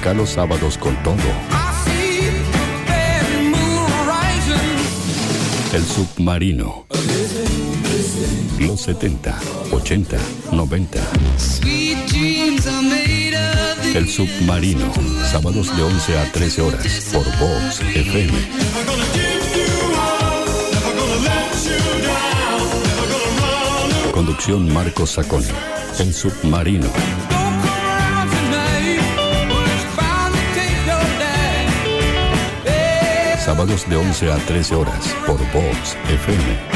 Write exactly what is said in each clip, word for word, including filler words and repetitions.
arranca los sábados con todo. El Submarino. Los setenta, ochenta, noventa. El Submarino. Sábados de once a trece horas por Vox F M. Conducción Marcos Sacconi. El Submarino. Sábados de once a trece horas por Vox F M.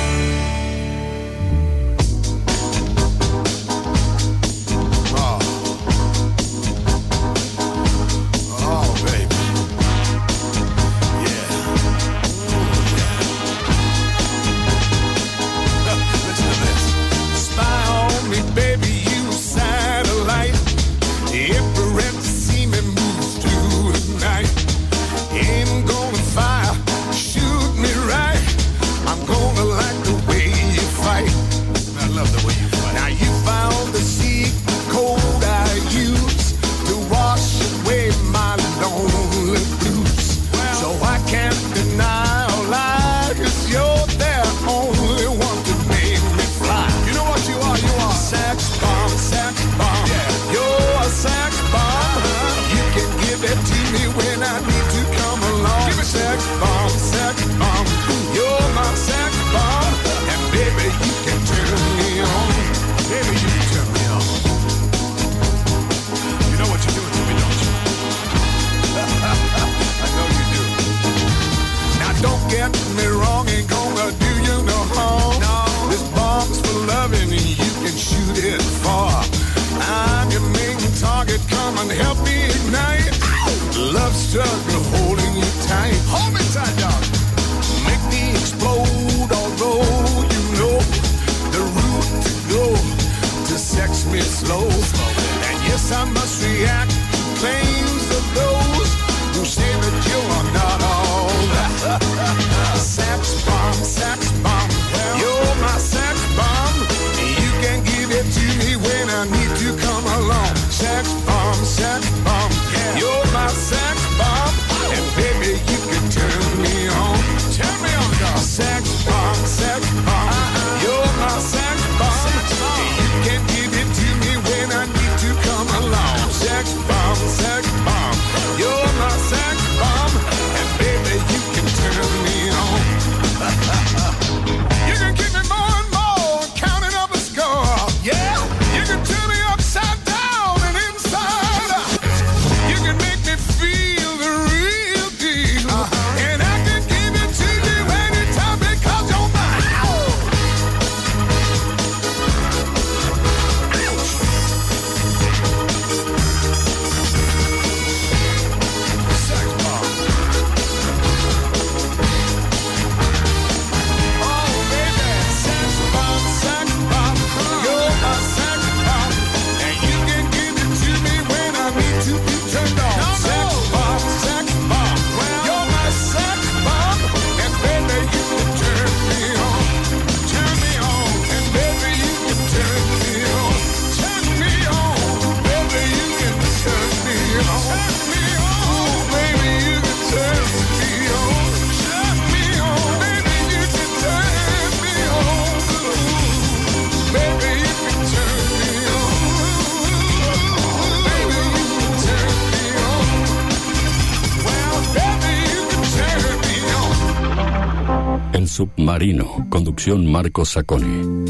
Submarino, conducción Marcos Sacconi.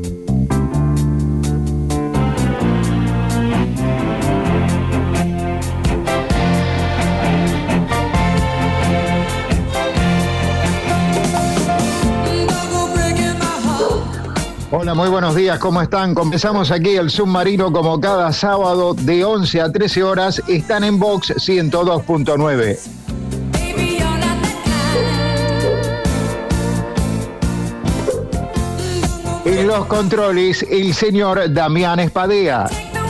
Hola, muy buenos días, ¿cómo están? Comenzamos aquí el Submarino como cada sábado de once a trece horas. Están en Vox ciento dos punto nueve. En los controles, el señor Damián Espadea.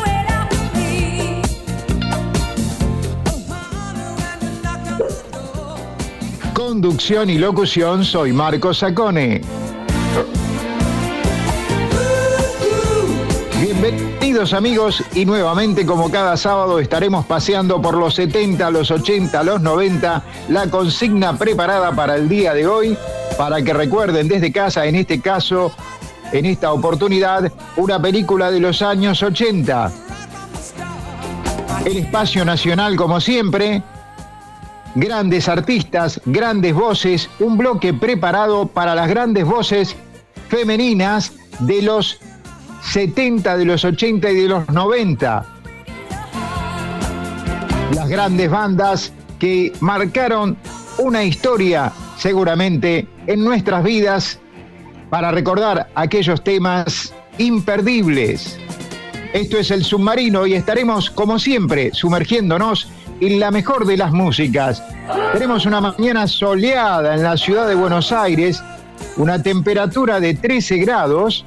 Conducción y locución, soy Marcos Sacconi. Bienvenidos amigos, y nuevamente como cada sábado estaremos paseando por los setenta, los ochenta, los noventa, la consigna preparada para el día de hoy, para que recuerden desde casa, en este caso, en esta oportunidad, una película de los años ochenta. El espacio nacional como siempre, grandes artistas, grandes voces, un bloque preparado para las grandes voces femeninas de los setenta, de los ochenta y de los noventa. Las grandes bandas que marcaron una historia seguramente en nuestras vidas para recordar aquellos temas imperdibles. Esto es El Submarino y estaremos como siempre sumergiéndonos en la mejor de las músicas. Tenemos una mañana soleada en la ciudad de Buenos Aires, una temperatura de trece grados.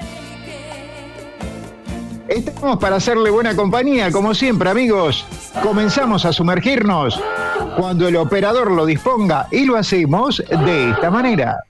Estamos para hacerle buena compañía, como siempre, amigos. Comenzamos a sumergirnos cuando el operador lo disponga y lo hacemos de esta manera.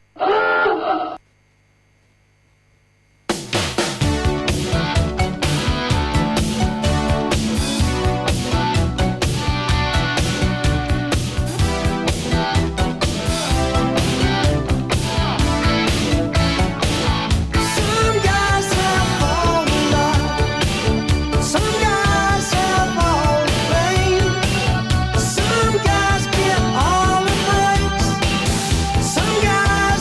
Some guys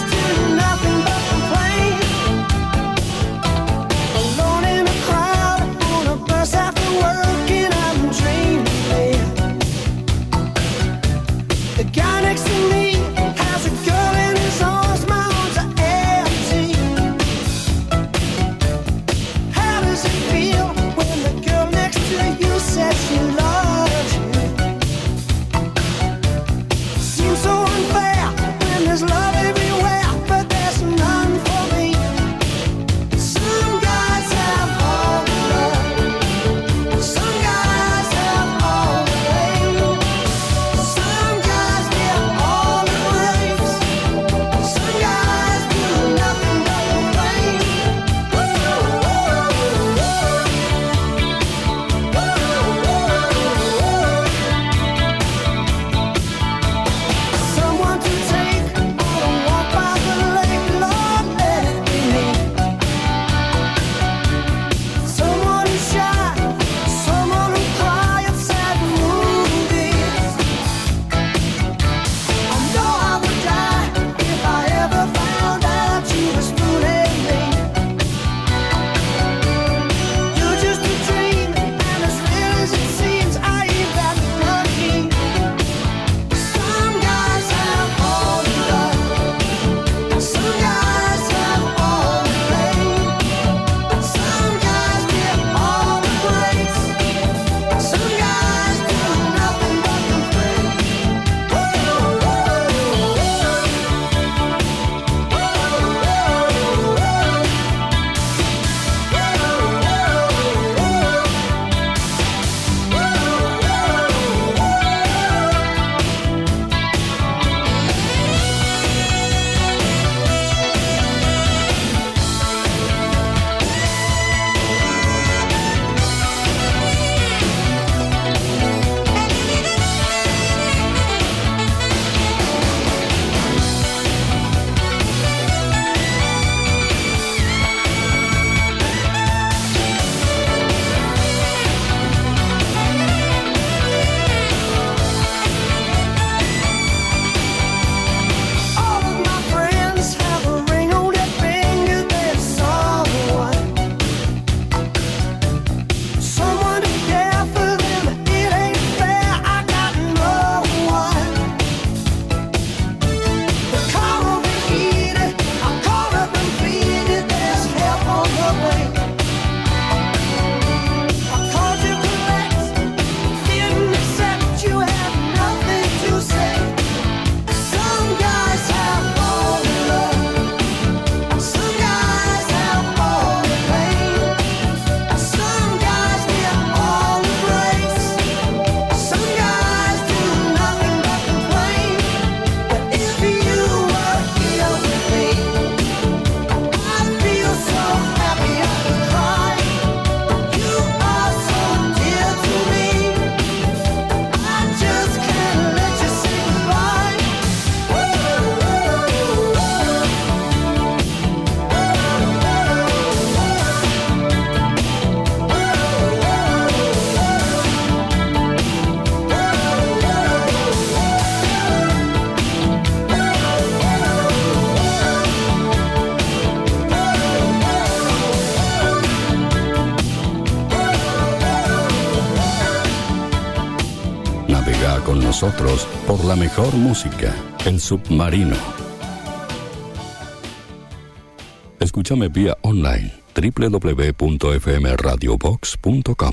nosotros por la mejor música, El Submarino. Escúchame vía online, doble u doble u doble u punto f m radio box punto com.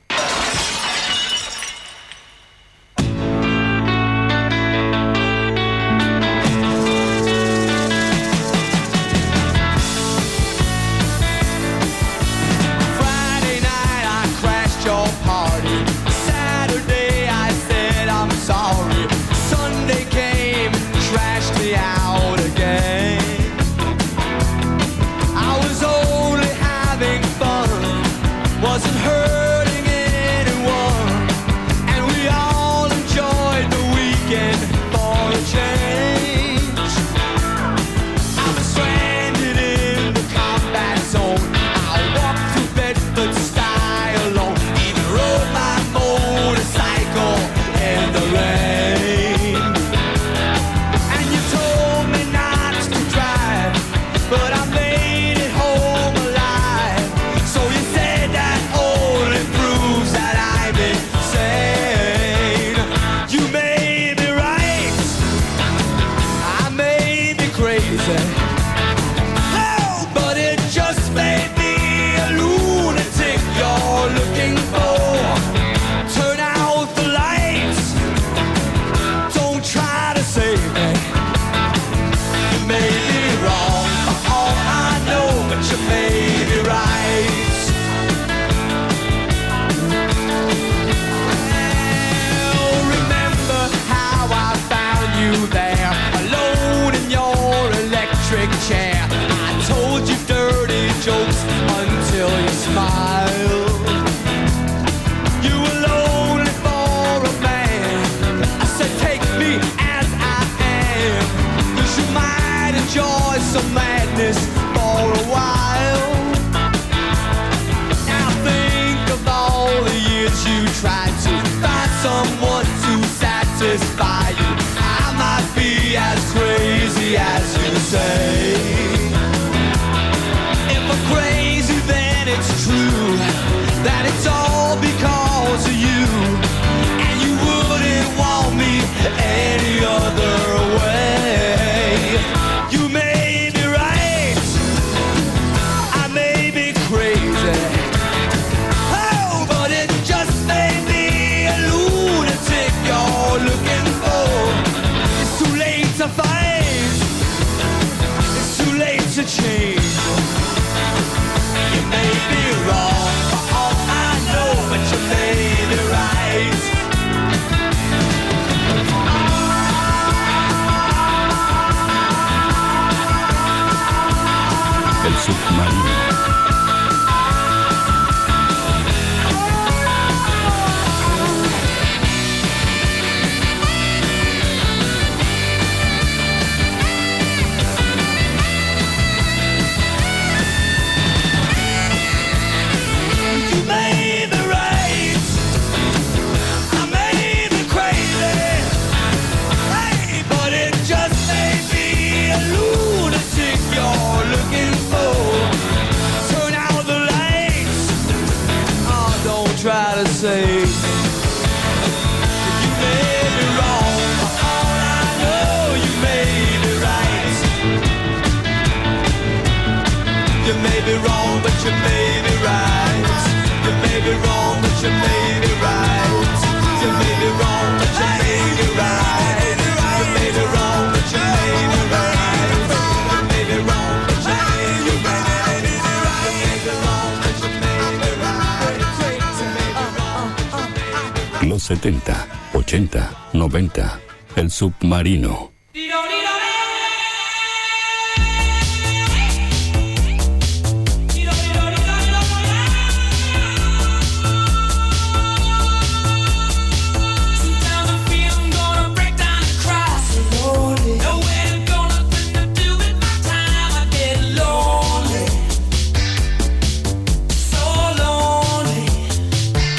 Los setenta, ochenta, noventa, El Submarino.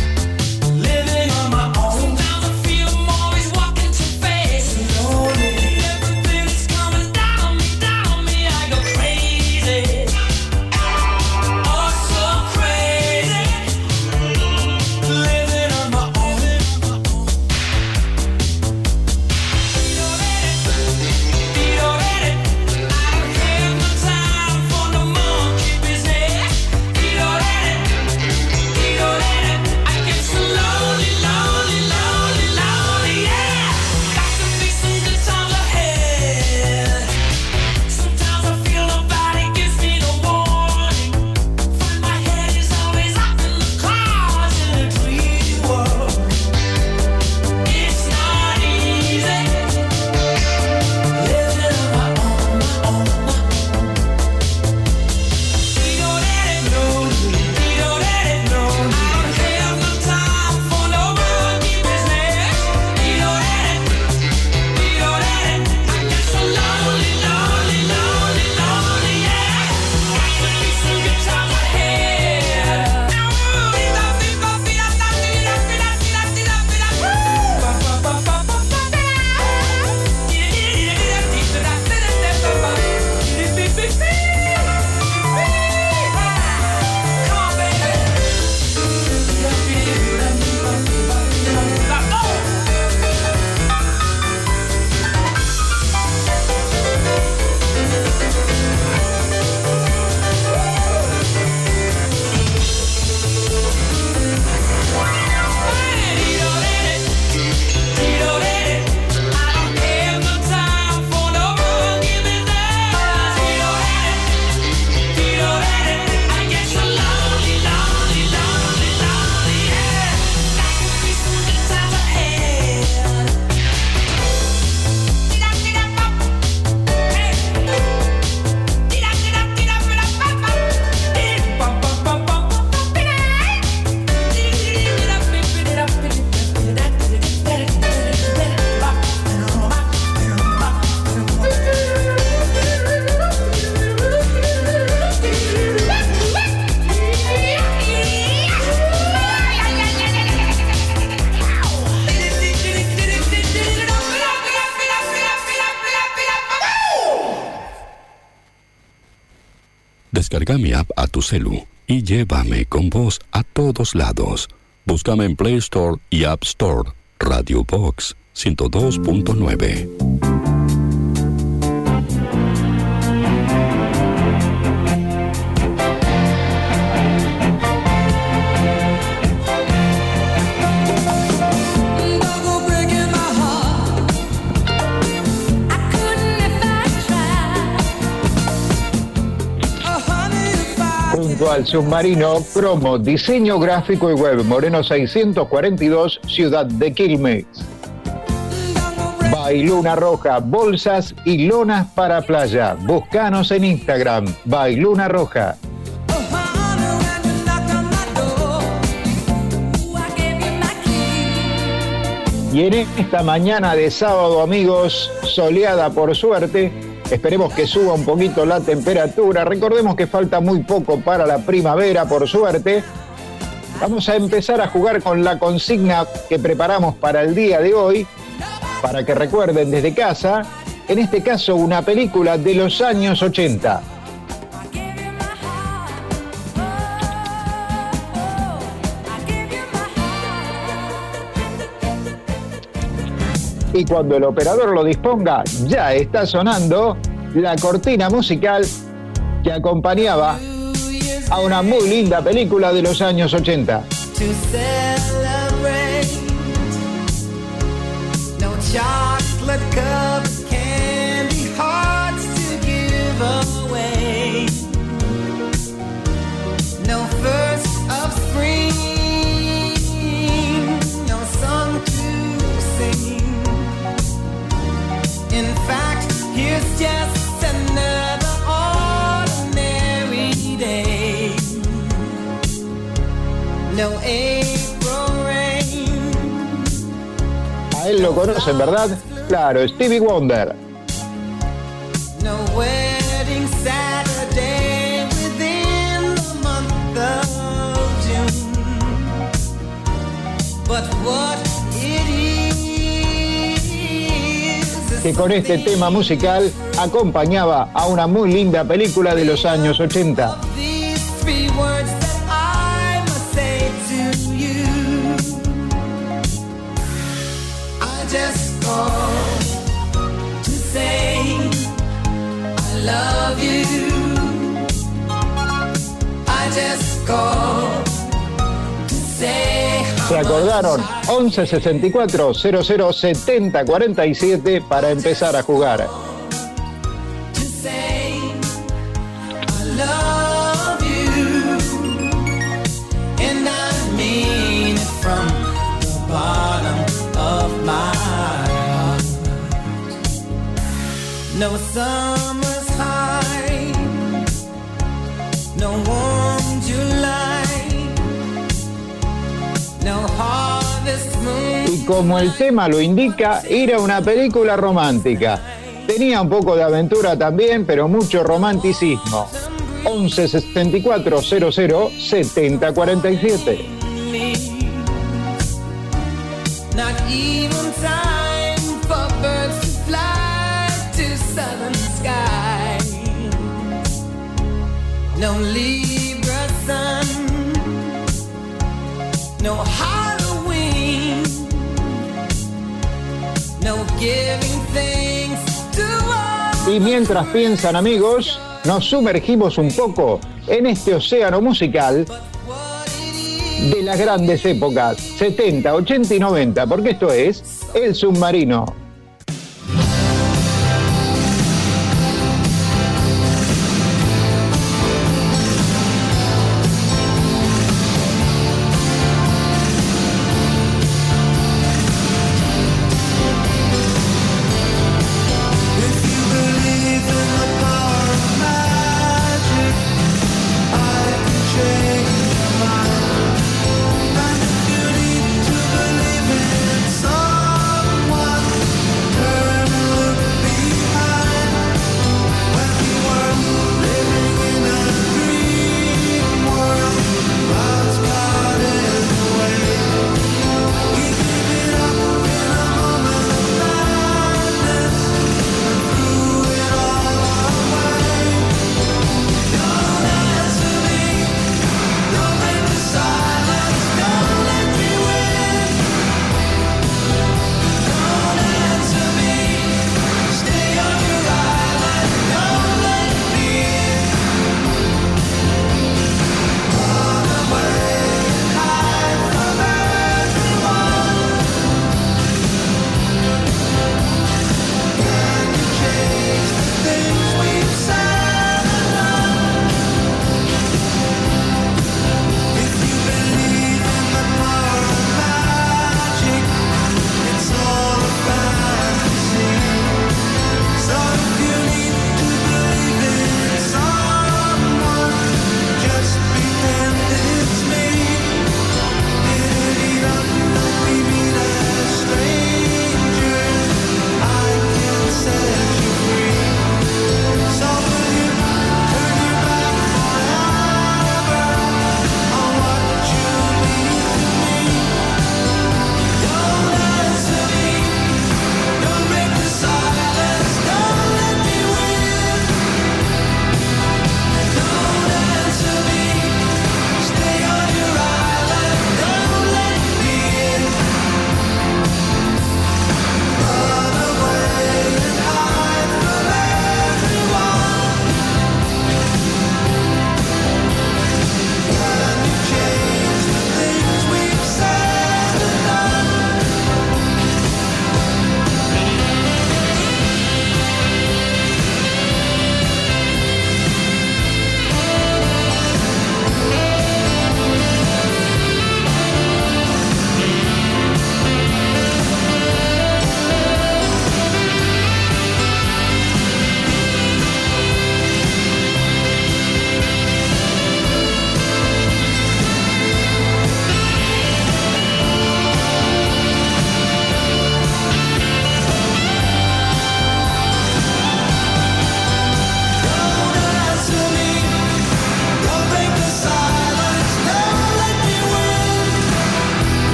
Living on my own. Sometimes I feel I'm always walking too fast. Lonely. Descarga mi app a tu celu y llévame con vos a todos lados. Búscame en Play Store y App Store. Radio Box ciento dos punto nueve. Junto al Submarino, promo, diseño gráfico y web, Moreno seiscientos cuarenta y dos, Ciudad de Quilmes. Bailuna Roja, bolsas y lonas para playa. Búscanos en Instagram, Bailuna Roja. Y en esta mañana de sábado, amigos, soleada por suerte, esperemos que suba un poquito la temperatura. Recordemos que falta muy poco para la primavera, por suerte. Vamos a empezar a jugar con la consigna que preparamos para el día de hoy, para que recuerden desde casa, en este caso una película de los años ochenta. Y cuando el operador lo disponga, ya está sonando la cortina musical que acompañaba a una muy linda película de los años ochenta. In fact, here's just another ordinary day. No April rain. A él lo conocen, ¿verdad? Claro, Stevie Wonder. No wedding Saturday within the month of June. But what it is, que con este tema musical acompañaba a una muy linda película de los años ochenta. ¿Se acordaron? once sesenta y cuatro cero cero setenta cuarenta y siete para empezar a jugar. No summer's high, no warm July, no harvest moon. Y como el tema lo indica, era una película romántica. Tenía un poco de aventura también, pero mucho romanticismo. once sesenta y cuatro cero cero setenta cuarenta y siete. Not even time for birds to fly to southern skies. No Libra sun, no Halloween, no giving things to all. Y mientras piensan, amigos, nos sumergimos un poco en este océano musical de las grandes épocas setenta, ochenta y noventa, porque esto es El Submarino.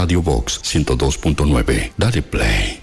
Radio Box ciento dos punto nueve. Dale play.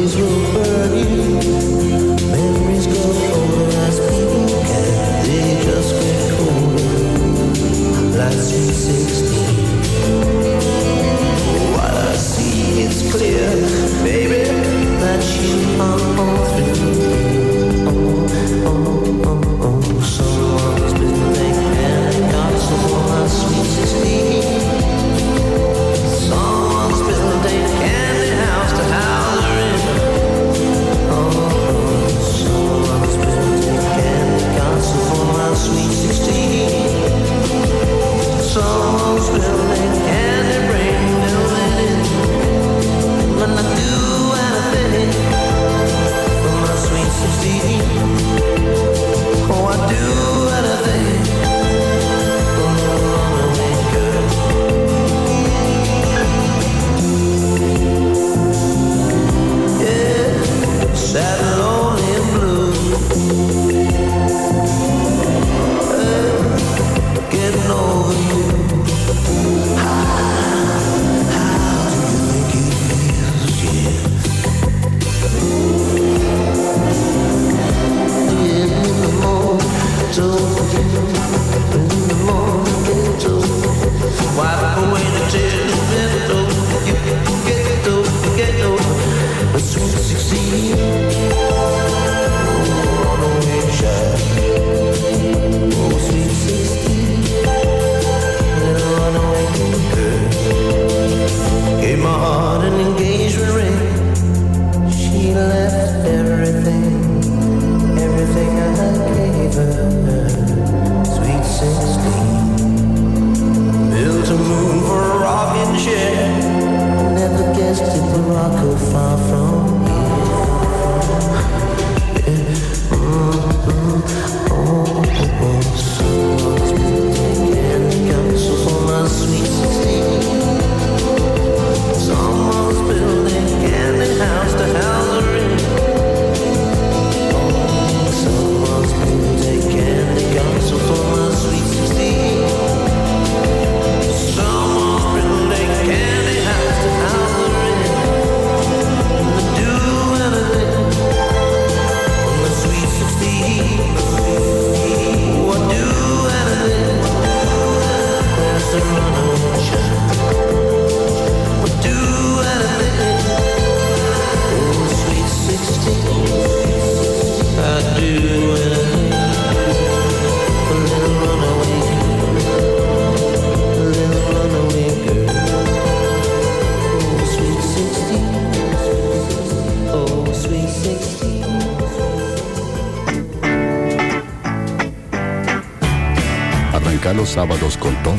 Arranca los sábados con todo.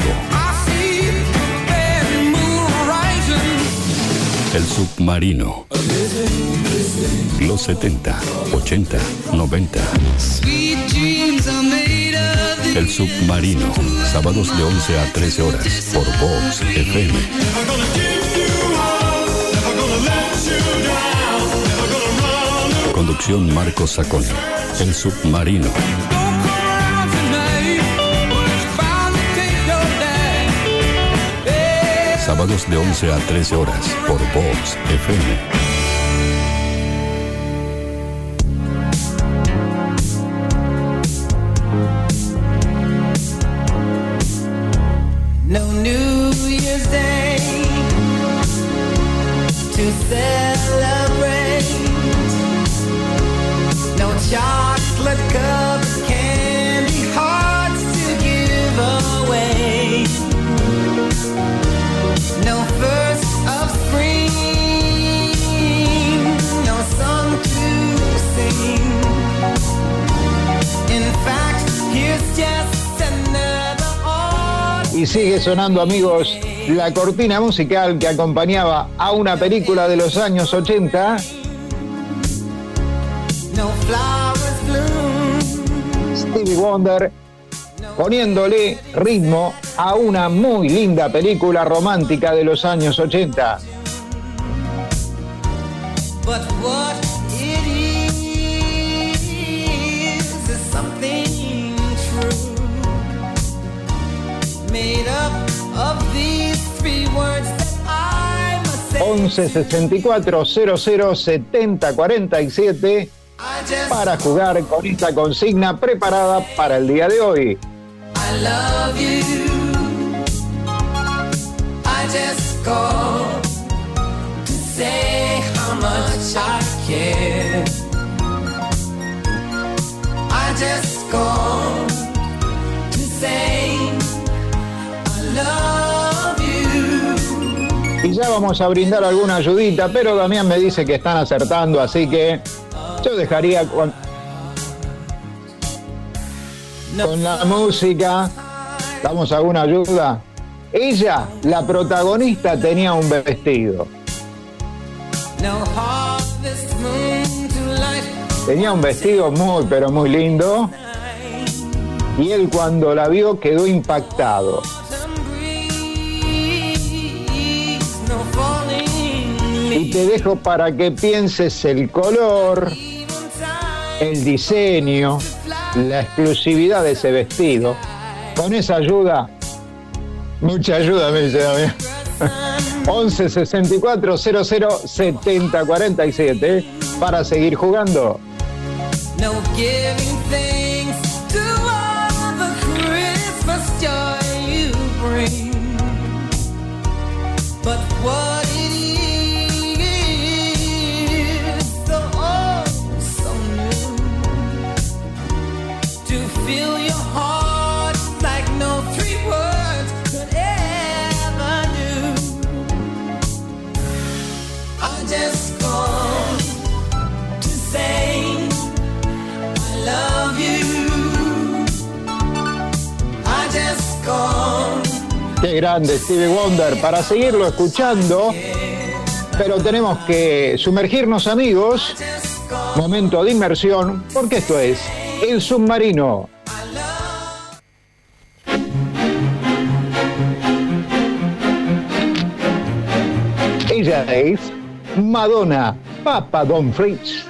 El Submarino. Los setenta, ochenta, noventa. El Submarino. Sábados de once a trece horas por Vox F M. Conducción Marcos Sacón. El Submarino. Sábados de once a trece horas por Vox F M. No New Year's Day to celebrate. No chocolate cup candy hearts to give away. No first of spring, no song to sing. In fact, here's just another. Y sigue sonando, amigos, la cortina musical que acompañaba a una película de los años ochenta. No flowers bloom. Stevie Wonder poniéndole ritmo a una muy linda película romántica de los años ochenta. But what it is is something true, made up of these three words that I must say. once sesenta y cuatro cero cero setenta cuarenta y siete para jugar con esta consigna preparada para el día de hoy. I love you. I just called to say how much I care. I just called to say I love you. Y ya vamos a brindar alguna ayudita, pero Damián me dice que están acertando, así que yo dejaría con, con la música. ¿Damos alguna ayuda? Ella, la protagonista, tenía un vestido. No harvest moon to light Tenía un vestido muy, pero muy lindo. Y él, cuando la vio, quedó impactado. autumn breeze, no falling Y te dejo para que pienses el color, even time el diseño, la exclusividad de ese vestido. Con esa ayuda, mucha ayuda, me dice Damián. once sesenta y cuatro cero cero setenta cuarenta y siete para seguir jugando. no giving thanks to all the Christmas joy you bring, but what it is so oh so new to fill your heart like no three words could ever do. I just called to say I love you. I just called. Qué grande Stevie Wonder, para seguirlo escuchando, pero tenemos que sumergirnos, amigos. Momento de inmersión, porque esto es El Submarino. Ella es Madonna, Papa Don Fritz.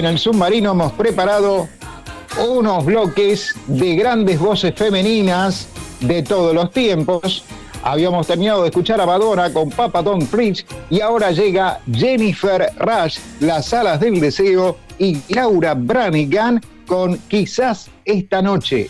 el submarino hemos preparado unos bloques de grandes voces femeninas de todos los tiempos. Habíamos terminado de escuchar a Madonna con Papa Don't Preach y ahora llega Jennifer Rush, Las Alas del Deseo, y Laura Branigan con Quizás esta noche.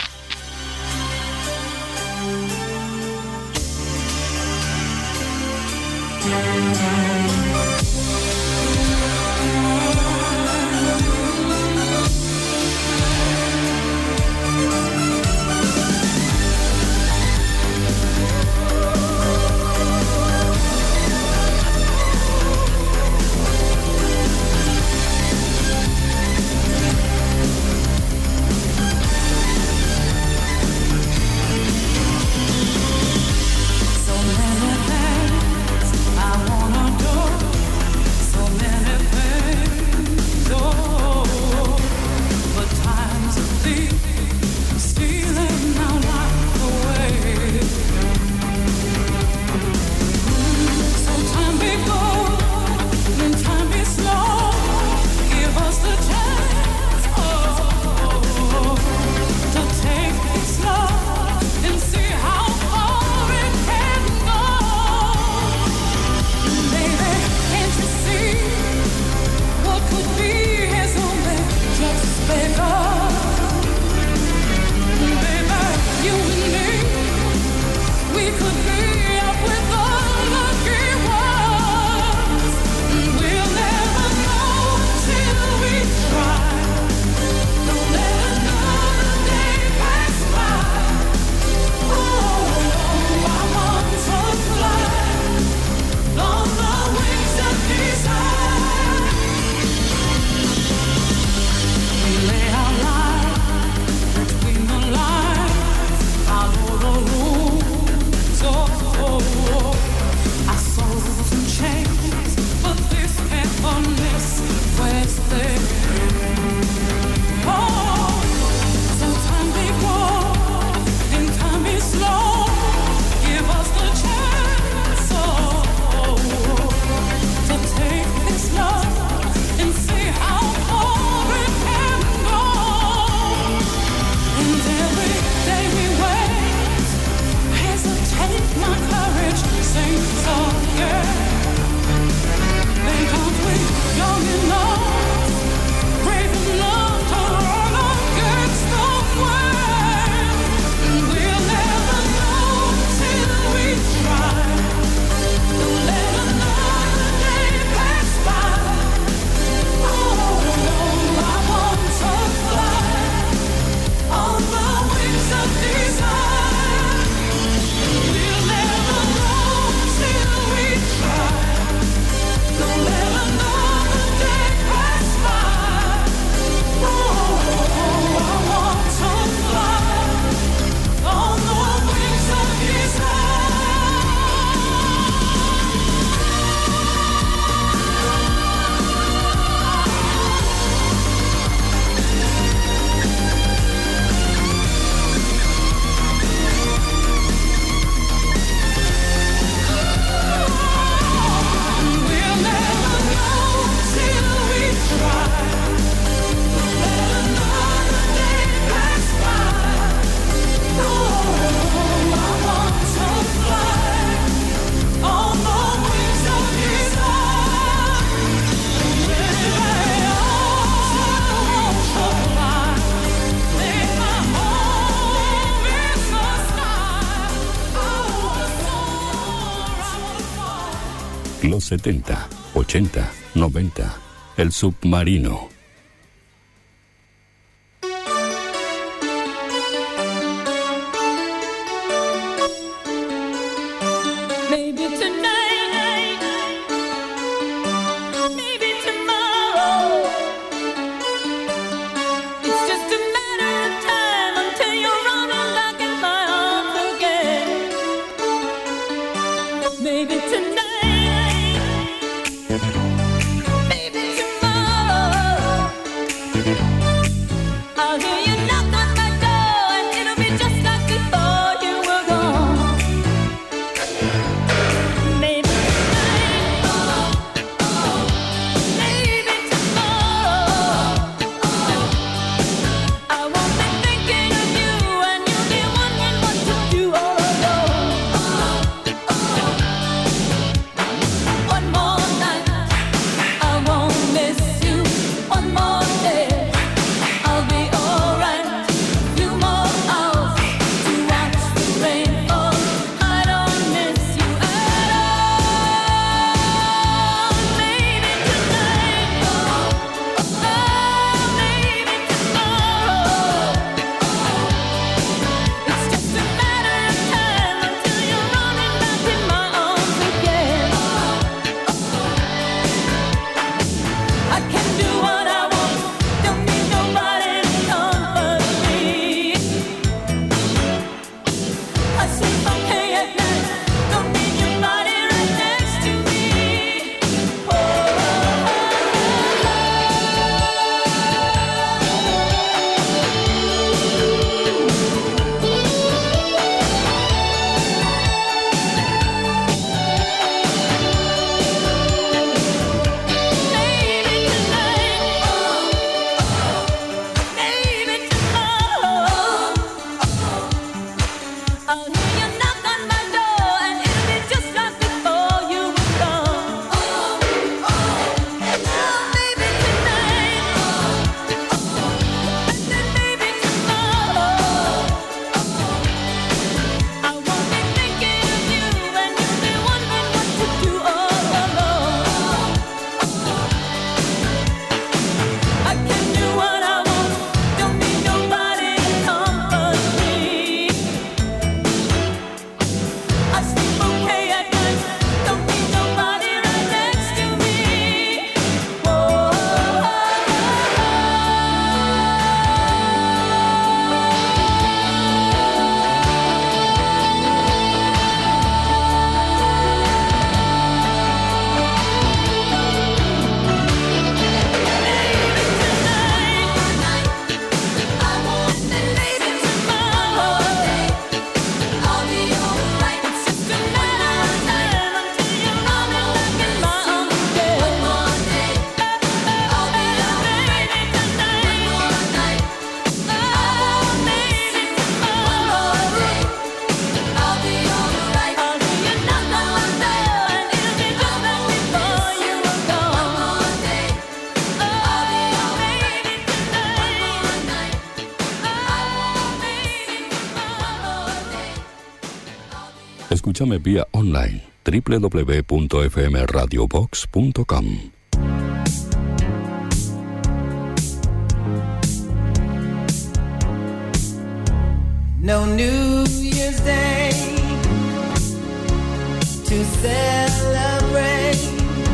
Los setenta, ochenta, noventa. El submarino. Maybe tomorrow Escúchame vía online doble u doble u doble u punto f m radio box punto com. No New Year's Day to celebrate.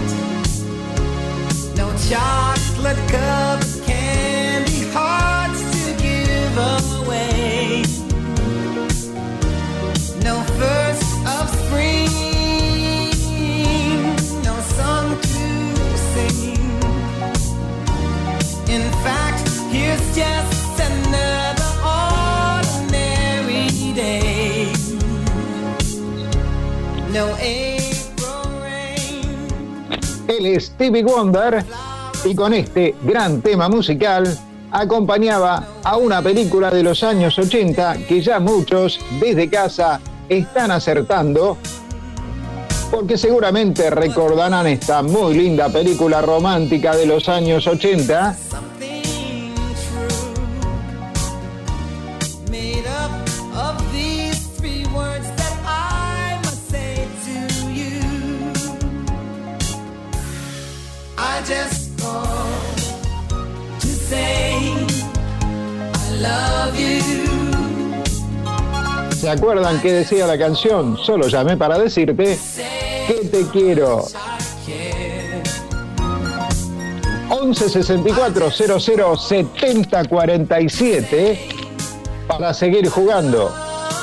No chocolate cups, candy hearts to give away. No first of spring, no song to sing. In fact, here's just another ordinary day. No April rain. Él es Stevie Wonder y con este gran tema musical acompañaba a una película de los años ochenta que ya muchos desde casa están acertando, porque seguramente recordarán esta muy linda película romántica de los años ochenta. ¿Se acuerdan qué decía la canción? Solo llamé para decirte que te quiero. once sesenta y cuatro cero cero setenta cuarenta y siete para seguir jugando.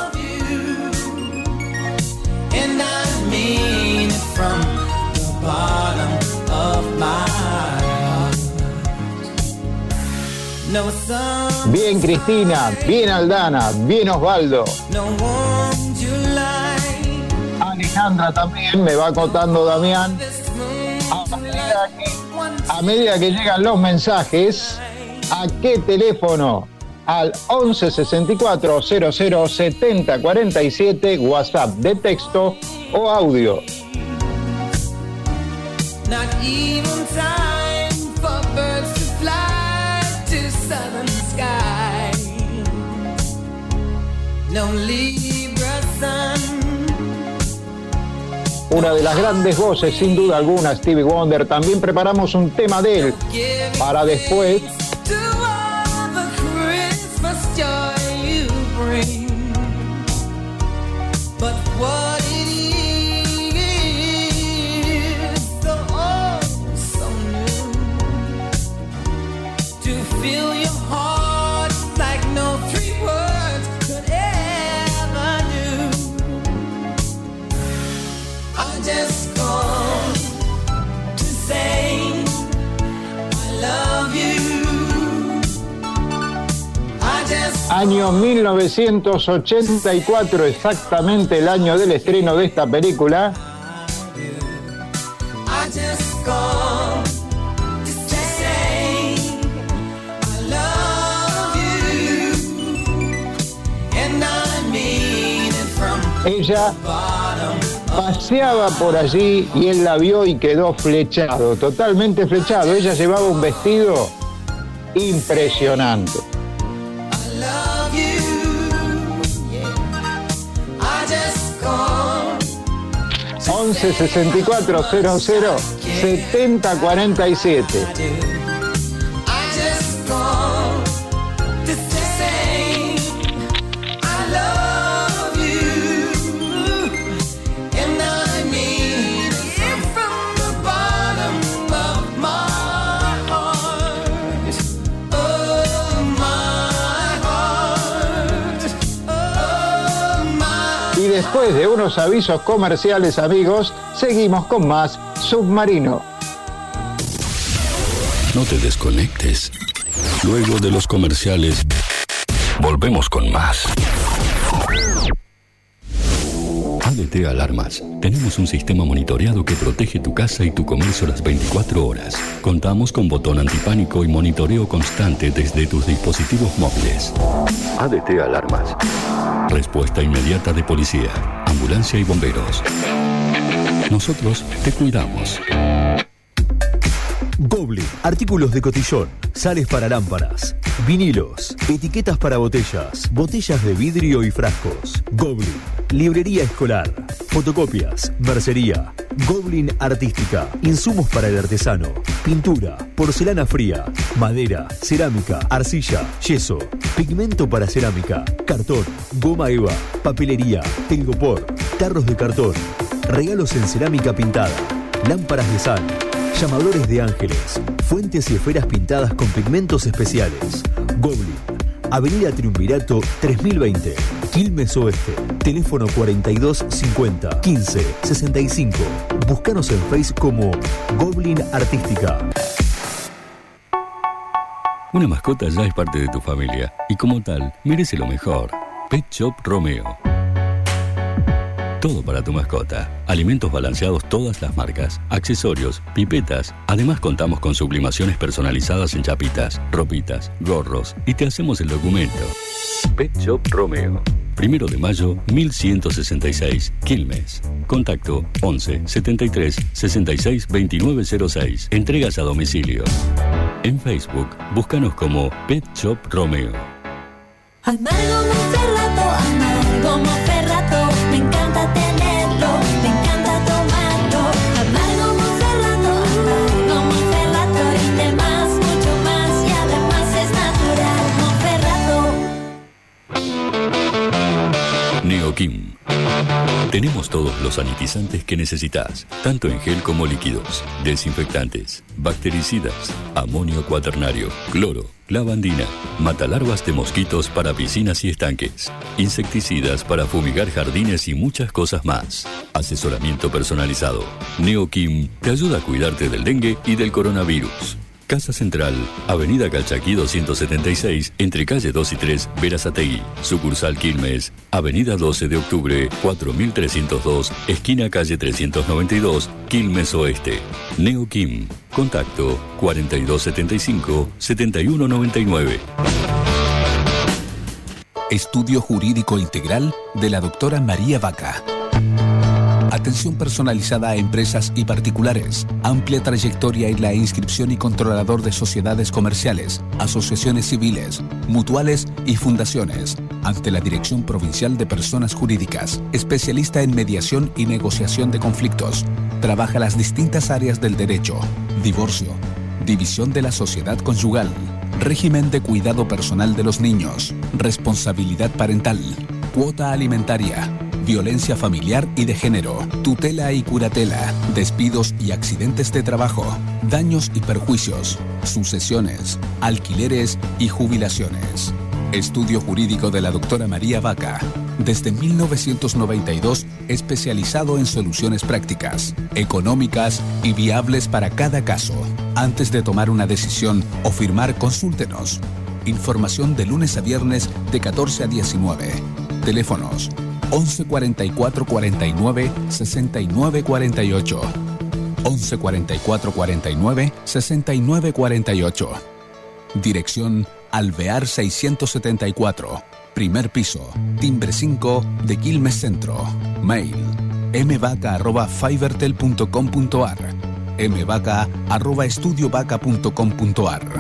Bien Cristina, bien Aldana, bien Osvaldo. Alejandra también, me va contando Damián. A medida que, a medida que llegan los mensajes, ¿a qué teléfono? Al once sesenta y cuatro cero cero setenta cuarenta y siete, WhatsApp de texto o audio. Not even time for birds to fly to southern sky. No Libra sun. Una de las grandes voces, sin duda alguna, Stevie Wonder. También preparamos un tema de él para después. Año mil novecientos ochenta y cuatro, exactamente el año del estreno de esta película. Ella paseaba por allí y él la vio y quedó flechado, totalmente flechado. Ella llevaba un vestido impresionante. once sesenta y cuatro cero cero setenta cuarenta y siete. Después de unos avisos comerciales, amigos, seguimos con más Submarino. No te desconectes. Luego de los comerciales, volvemos con más. A D T Alarmas. Tenemos un sistema monitoreado que protege tu casa y tu comercio las veinticuatro horas. Contamos con botón antipánico y monitoreo constante desde tus dispositivos móviles. A D T Alarmas. Respuesta inmediata de policía, ambulancia y bomberos. Nosotros te cuidamos. Goblin, artículos de cotillón, sales para lámparas, vinilos, etiquetas para botellas, botellas de vidrio y frascos. Goblin, librería escolar, fotocopias, mercería. Goblin Artística, insumos para el artesano, pintura, porcelana fría, madera, cerámica, arcilla, yeso, pigmento para cerámica, cartón, goma eva, papelería, telgopor, tarros de cartón, regalos en cerámica pintada, lámparas de sal, llamadores de ángeles, fuentes y esferas pintadas con pigmentos especiales. Goblin, Avenida Triunvirato tres mil veinte, Quilmes Oeste. Teléfono cuarenta y dos cincuenta, quince, sesenta y cinco. Búscanos en Facebook como Goblin Artística. Una mascota ya es parte de tu familia y como tal merece lo mejor. Pet Shop Romeo. Todo para tu mascota. Alimentos balanceados todas las marcas, accesorios, pipetas. Además contamos con sublimaciones personalizadas en chapitas, ropitas, gorros y te hacemos el documento. Pet Shop Romeo. Primero de mayo, mil ciento sesenta y seis, Quilmes. Contacto once, setenta y tres, sesenta y seis, veintinueve cero seis. Entregas a domicilio. En Facebook, búscanos como Pet Shop Romeo. Amargo Monferrato, amargo Monferrato, me encanta tenerlo, me encanta tomarlo. Amargo Monferrato, amargo Monferrato, rinde más, mucho más y además es natural. Monferrato. Neoquim. Tenemos todos los sanitizantes que necesitas, tanto en gel como líquidos, desinfectantes, bactericidas, amonio cuaternario, cloro, lavandina, matalarvas de mosquitos para piscinas y estanques, insecticidas para fumigar jardines y muchas cosas más. Asesoramiento personalizado. Neoquim te ayuda a cuidarte del dengue y del coronavirus. Casa Central, Avenida Calchaquí doscientos setenta y seis, entre calle dos y tres, Berazategui. Sucursal Quilmes, Avenida doce de octubre, cuatro mil trescientos dos, esquina calle trescientos noventa y dos, Quilmes Oeste. Neoquim, contacto cuarenta y dos setenta y cinco, setenta y uno noventa y nueve. Estudio Jurídico Integral de la doctora María Vaca. Atención personalizada a empresas y particulares. Amplia trayectoria en la inscripción y controlador de sociedades comerciales, asociaciones civiles, mutuales y fundaciones. Ante la Dirección Provincial de Personas Jurídicas. Especialista en mediación y negociación de conflictos. Trabaja las distintas áreas del derecho. Divorcio. División de la sociedad conyugal. Régimen de cuidado personal de los niños. Responsabilidad parental. Cuota alimentaria. Violencia familiar y de género, tutela y curatela, despidos y accidentes de trabajo, daños y perjuicios, sucesiones, alquileres y jubilaciones. Estudio Jurídico de la doctora María Vaca. Desde mil novecientos noventa y dos, especializado en soluciones prácticas, económicas y viables para cada caso. Antes de tomar una decisión o firmar, consúltenos. Información de lunes a viernes de catorce a diecinueve. Teléfonos once cuarenta y cuatro cuarenta y nueve sesenta y nueve cuarenta y ocho. once cuarenta y cuatro cuarenta y nueve sesenta y nueve cuarenta y ocho. Dirección Alvear seiscientos setenta y cuatro. Primer piso. Timbre cinco de Quilmes Centro. Mail mvaca arroba fivertel punto com punto ar. mvaca arroba estudiovaca punto com punto ar.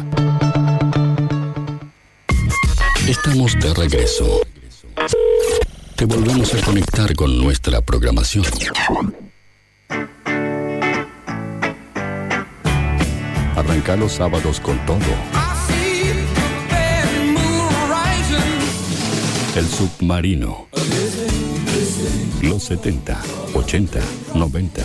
Estamos de regreso. Te volvemos a conectar con nuestra programación. Arranca los sábados con todo. El Submarino. Los setenta, ochenta, noventa.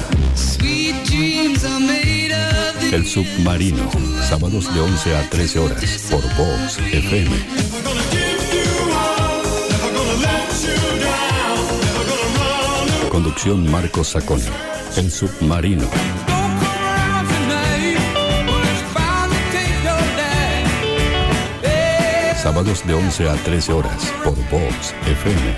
El Submarino. Sábados de once a trece horas por Vox F M. Conducción Marcos Saconi. El Submarino. Sábados de once a trece horas por Vox F M.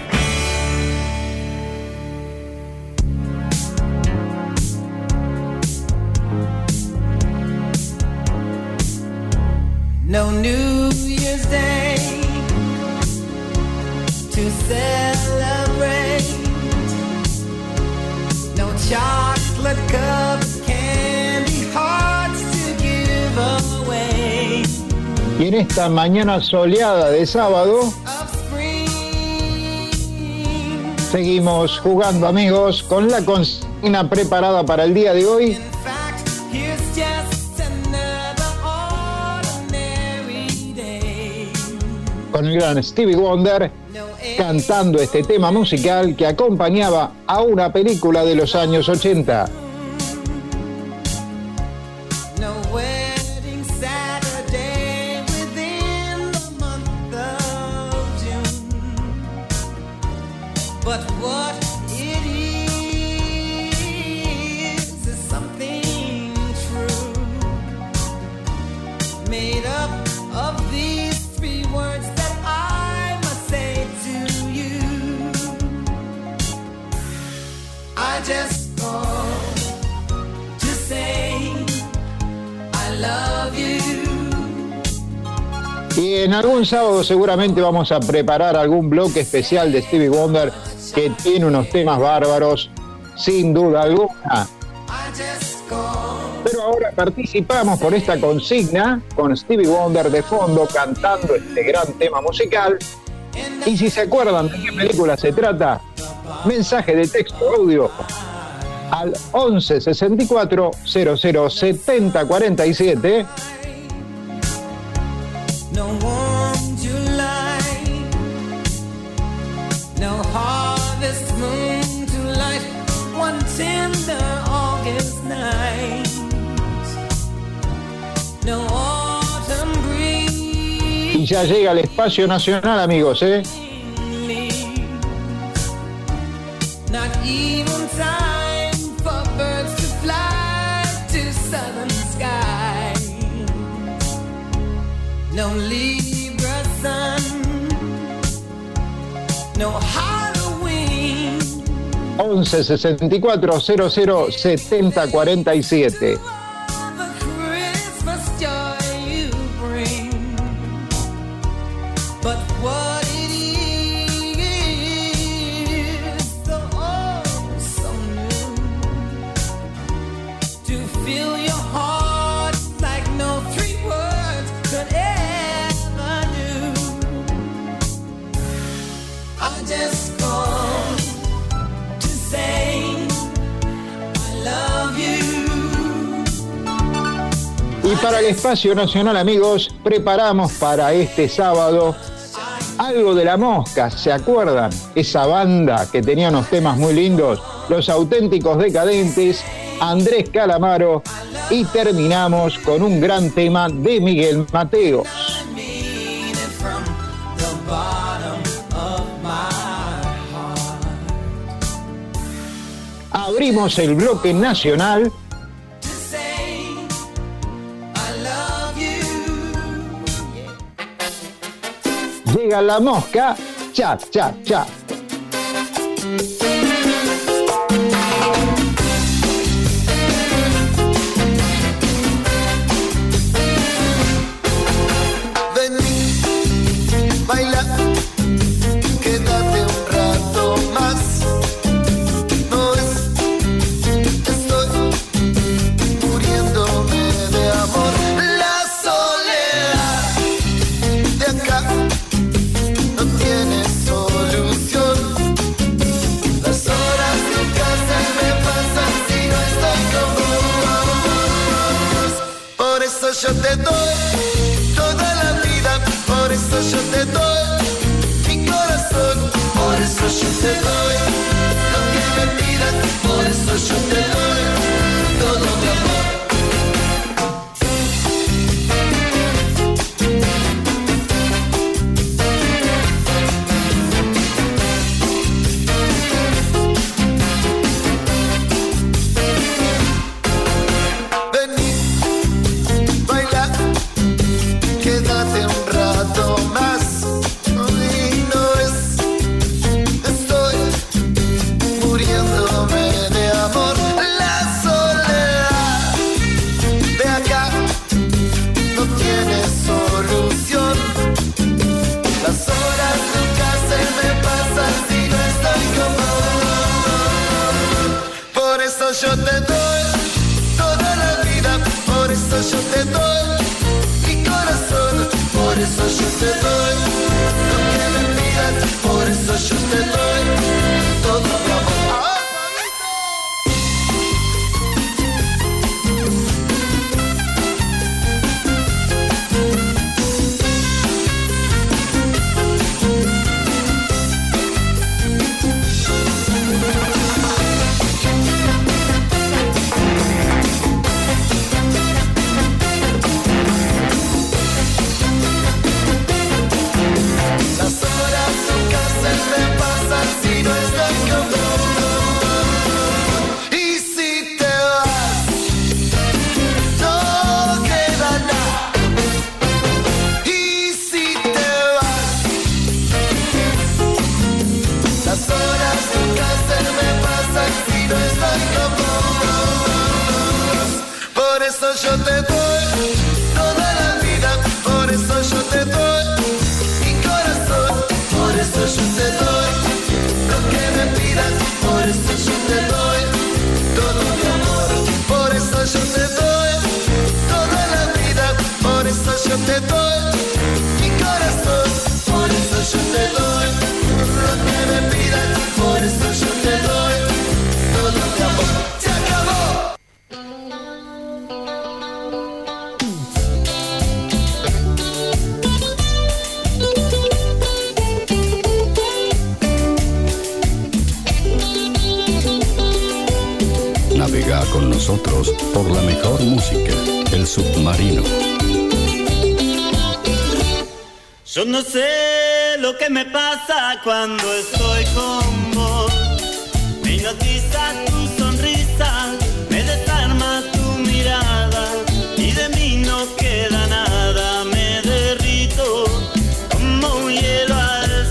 No New Year's Day to celebrate. No chocolate cup, candy hearts to give Y en esta mañana soleada de sábado, seguimos jugando, amigos, con la consigna preparada para el día de hoy. Con el gran Stevie Wonder cantando este tema musical que acompañaba a una película de los años ochenta. Y en algún sábado seguramente vamos a preparar algún bloque especial de Stevie Wonder que tiene unos temas bárbaros, sin duda alguna. Pero ahora participamos por esta consigna con Stevie Wonder de fondo cantando este gran tema musical. Y si se acuerdan de qué película se trata, mensaje de texto audio al once sesenta y cuatro cero cero setenta cuarenta y siete. No warm July, no harvest moon to light one tender August night, no autumn breeze. Y ya llega el espacio nacional, amigos, ¿eh? Not even time for birds to fly to southern skies. No Libra sun, no Halloween. once sesenta y cuatro cero cero setenta cuarenta y siete. The Christmas joy you bring, but what it is, so oh so new, to fill your heart like no three words could ever do. I just called to say I love you. Y para el espacio nacional, amigos, preparamos para este sábado algo de La Mosca. ¿Se acuerdan? Esa banda que tenía unos temas muy lindos, Los Auténticos Decadentes, Andrés Calamaro, y terminamos con un gran tema de Miguel Mateos. I mean it from the bottom of my heart. Abrimos el bloque nacional To say I love you. llega La Mosca, cha, cha, cha. Vení, baila, quédate un rato más. No es, estoy muriéndome de amor. La soledad de acá no tiene solución. Las horas nunca se me pasan si no estoy con vos. Por eso yo te doy toda la vida, por eso yo te doy mi corazón, por eso yo te doy lo que me pidas, por eso yo te doy todo mi amor. Vení, baila, quédate un rato más. Y no es, estoy muriéndome de amor. por eso yo te doy lo que me pidas, por eso yo te doy todo mi amor. ¡Ah, las horas nunca se me pasan si no estoy con vos. Y si te vas, no queda nada. Y si te vas, las horas nunca se me pasan si no estoy con vos. Por eso yo te doy toda la vida, por eso yo te doy mi corazón, por eso yo te doy lo que me pidas, por eso yo te doy todo mi amor, por eso yo te doy toda la vida, por eso yo te doy mi corazón, por eso yo te doy lo que me pidas, por eso yo te doy todo mi amor. ¡Se acabó! Navega con nosotros por la mejor música, El Submarino. Yo no sé lo que me pasa cuando estoy con vos. Me hipnotiza tu sonrisa, me desarma tu mirada y de mí no queda nada. Me derrito como un hielo al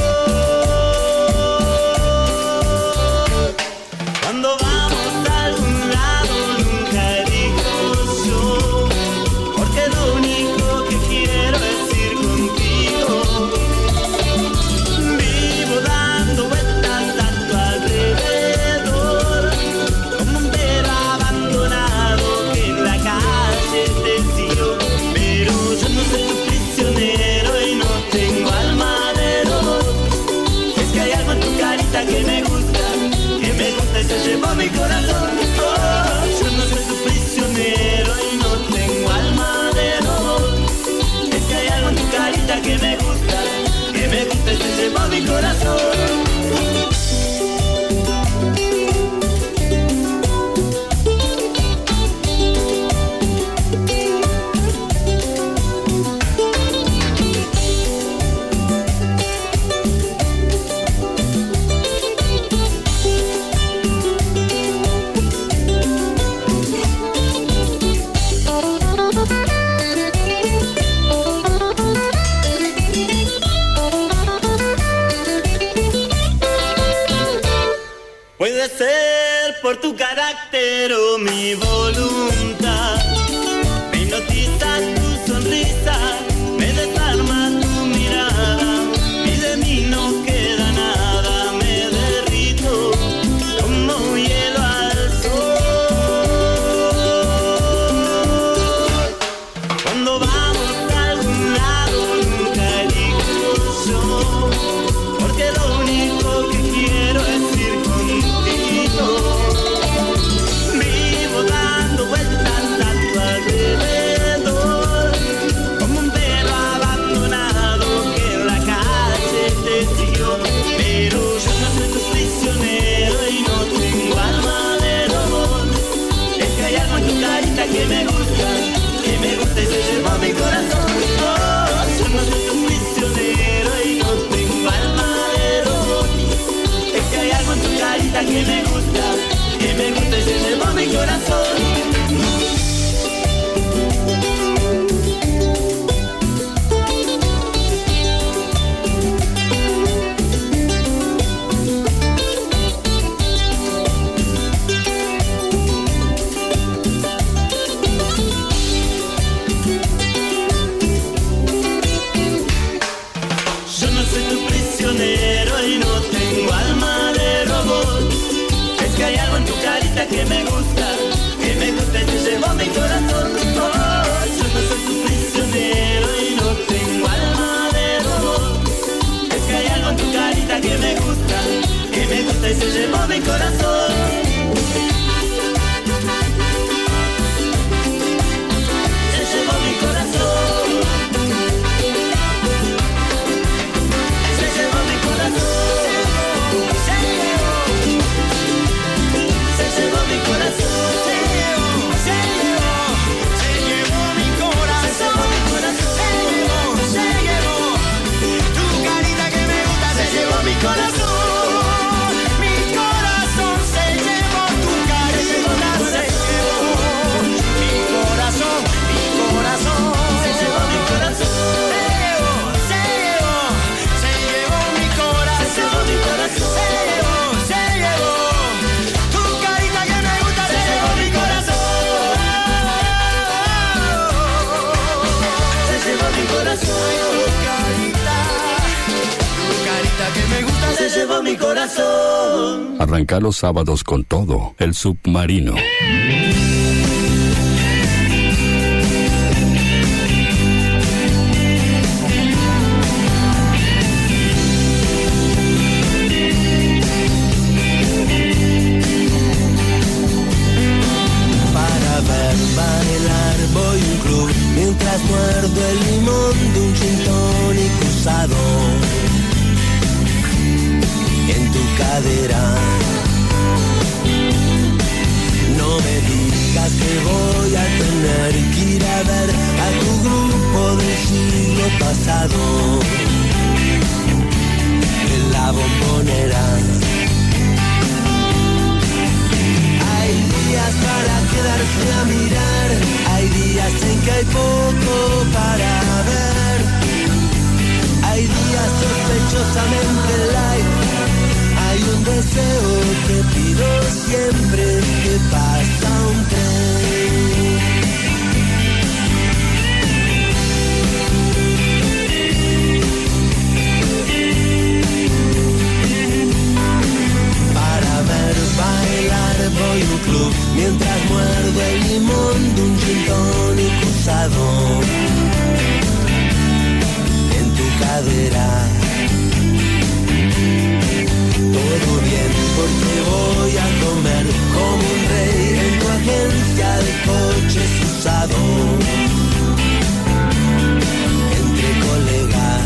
sol. Cuando vamos a algún lado nunca elijo yo, porque lo único que quiero es ir contigo. Vivo dando vueltas a tu alrededor, como un perro abandonado que en la calle te tiró. Pero yo no soy tu prisionero y no tengo alma de dolor. Es que hay algo en tu carita que me gusta, que me gusta y se llevó mi corazón. Oh, yo no soy tu prisionero y no tengo alma de dolor. Es que hay algo en tu carita que me gusta, que me gusta y se llevó mi corazón. Puede ser por tu carácter o mi voluntad. Me hipnotiza tu sonrisa, me desarma tu mirada y de mí no queda nada. Me derrito como un hielo al sol. Cuando vamos a algún lado nunca elijo yo, porque lo único que quiero es ir contigo. Vivo dando vueltas se llevó mi corazón. Se llevó mi corazón. Se llevó mi corazón. Se llevó. Se llevó mi corazón. Se llevó. Se llevó. Se llevó mi corazón. Se llevó. Se llevó. Tu carita que me gusta se llevó mi corazón. Mi corazón se llevó tu carita. Se llevó. Mi corazón. Mi corazón. Se llevó mi corazón. Se llevó. Se llevó. Se llevó mi corazón. Se llevó mi corazón. Se llevó. Se llevó. Tu carita que me gusta se llevó mi corazón. Se llevó mi corazón. Tu carita. Tu carita que me gusta se llevó mi corazón. Arranca los sábados con todo, El Submarino. Para ver bailar voy a un club mientras muerdo el limón de un gin tonic usado en tu cadera. No me digas que voy a tener que ir a ver a tu grupo del siglo pasado en la Bombonera. Hay días para quedarse a mirar, hay días en que hay poco para ver, hay días sospechosamente light, hay un deseo que pido siempre que pasa un tren. Para ver bailar voy a un club mientras muerdo el limón de un gin tonic usado en tu cadera. Todo bien porque voy a comer como un rey en tu agencia de coches usados entre colegas.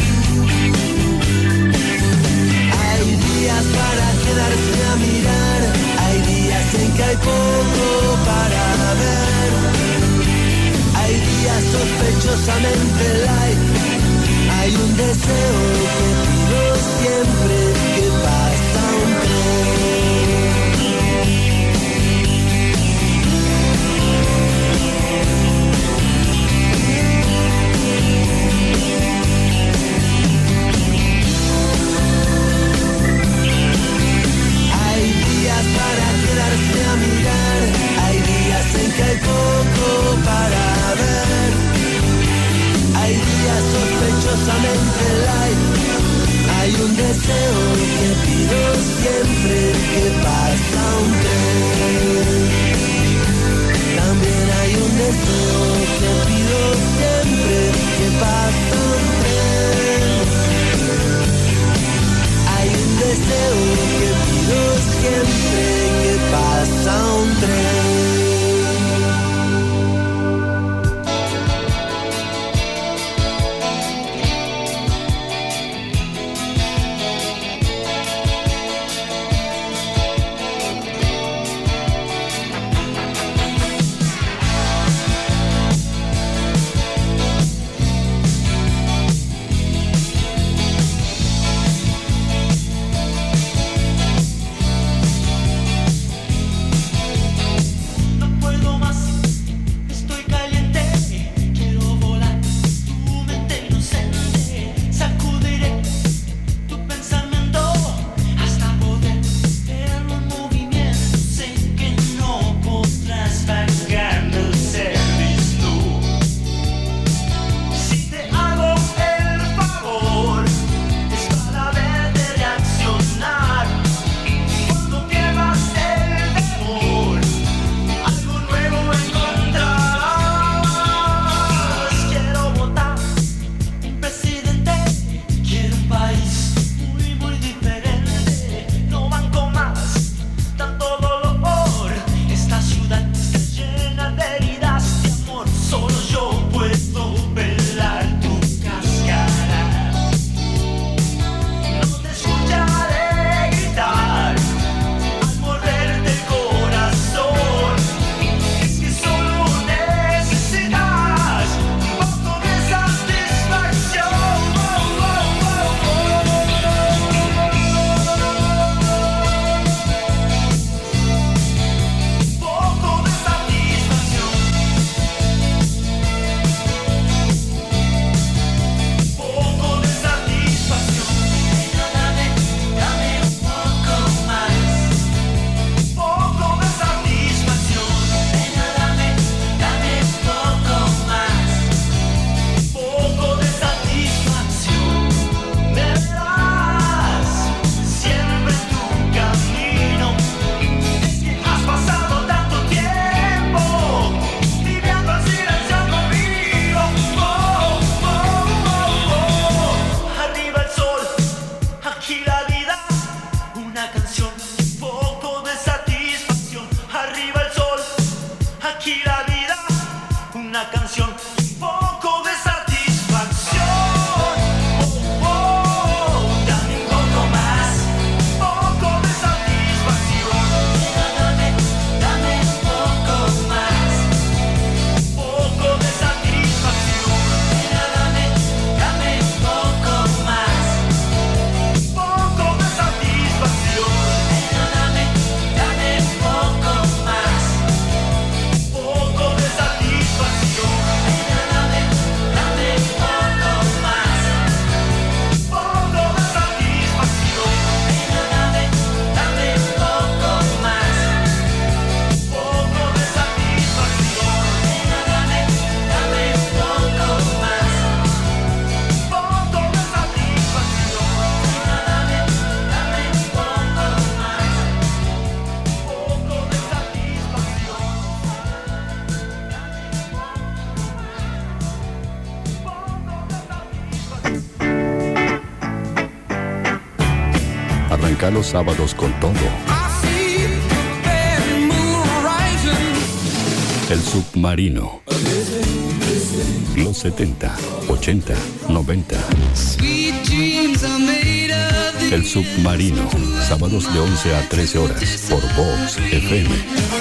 Hay días para quedarse a mirar, hay días en que hay poco para ver, hay días sospechosamente light, hay un deseo que pido siempre que pasa un tren. Hay días para quedarse a mirar, hay días en que hay poco para ver, hay días sospechosamente light, hay un deseo que pido siempre que pasa un tren. También hay un deseo que pido siempre que pasa un tren. Hay un deseo que pido siempre que pasa un tren. Arranca los sábados con todo. El Submarino. Los setenta, ochenta, noventa. El Submarino. Sábados de once a trece horas por Vox F M.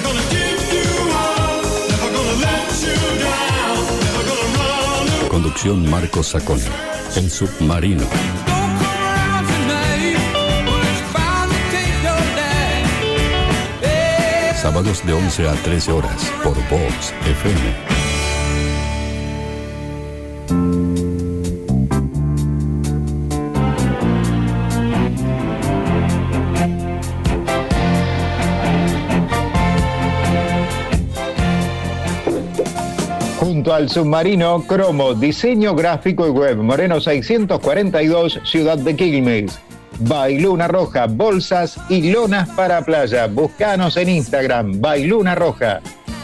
Conducción Marcos Saconi. El Submarino. Sábados de once a trece horas por Vox F M. Junto al Submarino, Cromo, diseño gráfico y web, Moreno seiscientos cuarenta y dos, Ciudad de Quilmes. Bailuna Roja, bolsas y lonas para playa. Búscanos en Instagram, Bailuna Roja.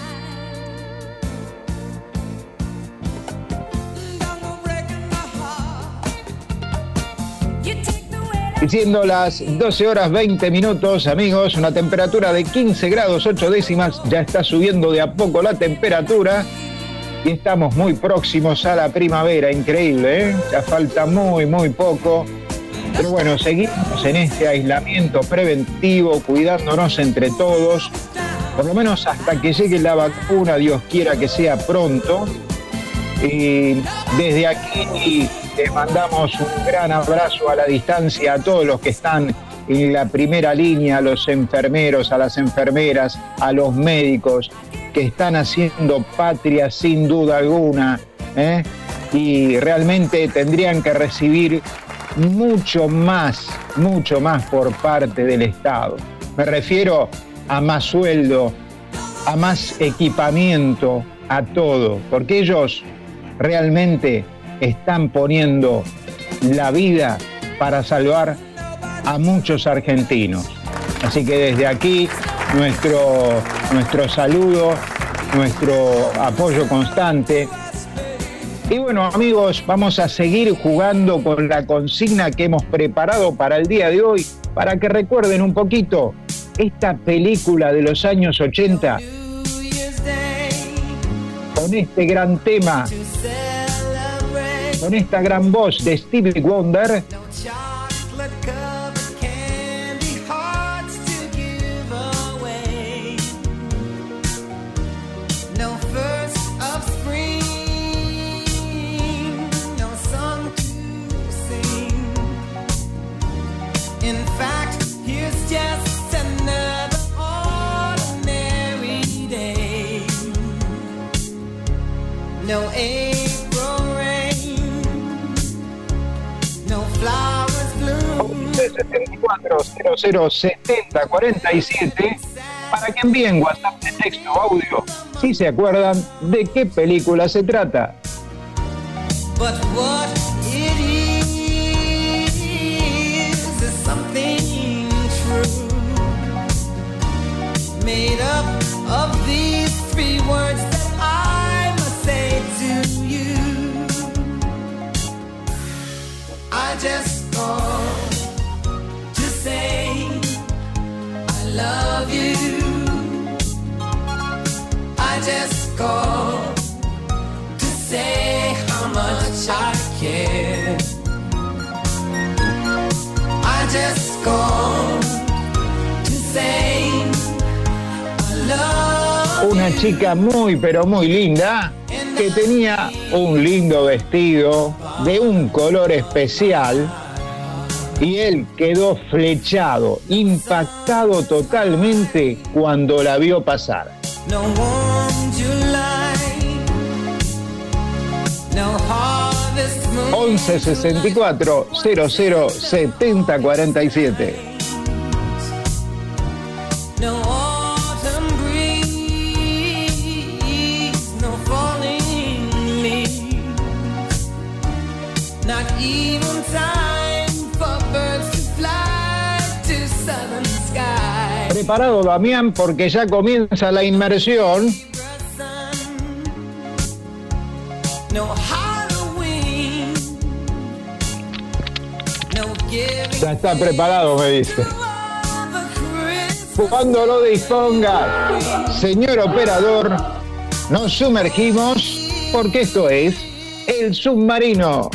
Y siendo las doce horas veinte minutos, amigos, una temperatura de quince grados ocho décimas, ya está subiendo de a poco la temperatura y estamos muy próximos a la primavera, increíble, ¿eh? Ya falta muy, muy poco. Pero bueno, seguimos en este aislamiento preventivo, cuidándonos entre todos, por lo menos hasta que llegue la vacuna, Dios quiera que sea pronto. Y desde aquí les mandamos un gran abrazo a la distancia a todos los que están en la primera línea, a los enfermeros, a las enfermeras, a los médicos, que están haciendo patria sin duda alguna, ¿eh? Y realmente tendrían que recibir mucho más, mucho más por parte del Estado. Me refiero a más sueldo, a más equipamiento, a todo, porque ellos realmente están poniendo la vida para salvar a muchos argentinos. Así que desde aquí nuestro, nuestro saludo, nuestro apoyo constante. Y bueno, amigos, vamos a seguir jugando con la consigna que hemos preparado para el día de hoy, para que recuerden un poquito esta película de los años ochenta, con este gran tema, con esta gran voz de Stevie Wonder. No April rain, no flowers bloom. setenta y cuatro cero cero setenta cuarenta y siete para que envíen WhatsApp de texto o audio si se acuerdan de qué película se trata. But what it is is something true, made up of these three words that I must say to you. I just called to say I love you. I just called to say how much I care. I just called to say I love. Una chica muy pero muy linda que tenía un lindo vestido de un color especial y él quedó flechado, impactado totalmente cuando la vio pasar. No warm July, no harvest moon. once sesenta y cuatro cero cero setenta cuarenta y siete. No autumn breeze, no falling leaves, not even time for birds to fly to southern skies. Preparado, Damián, porque ya comienza la inmersión. No Halloween, Ya está preparado, me dice. Cuando lo disponga, señor operador, nos sumergimos porque esto es El Submarino.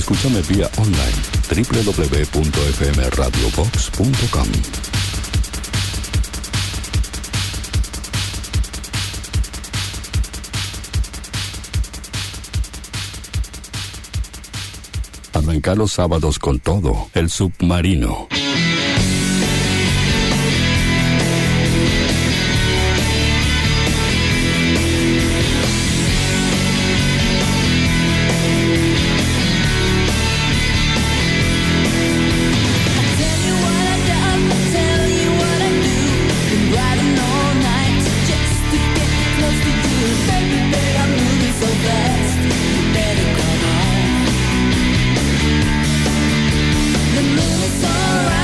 escúchame vía online doble u doble u doble u punto f m radio box punto com. Arranca los sábados con todo, El Submarino. The moon is alright.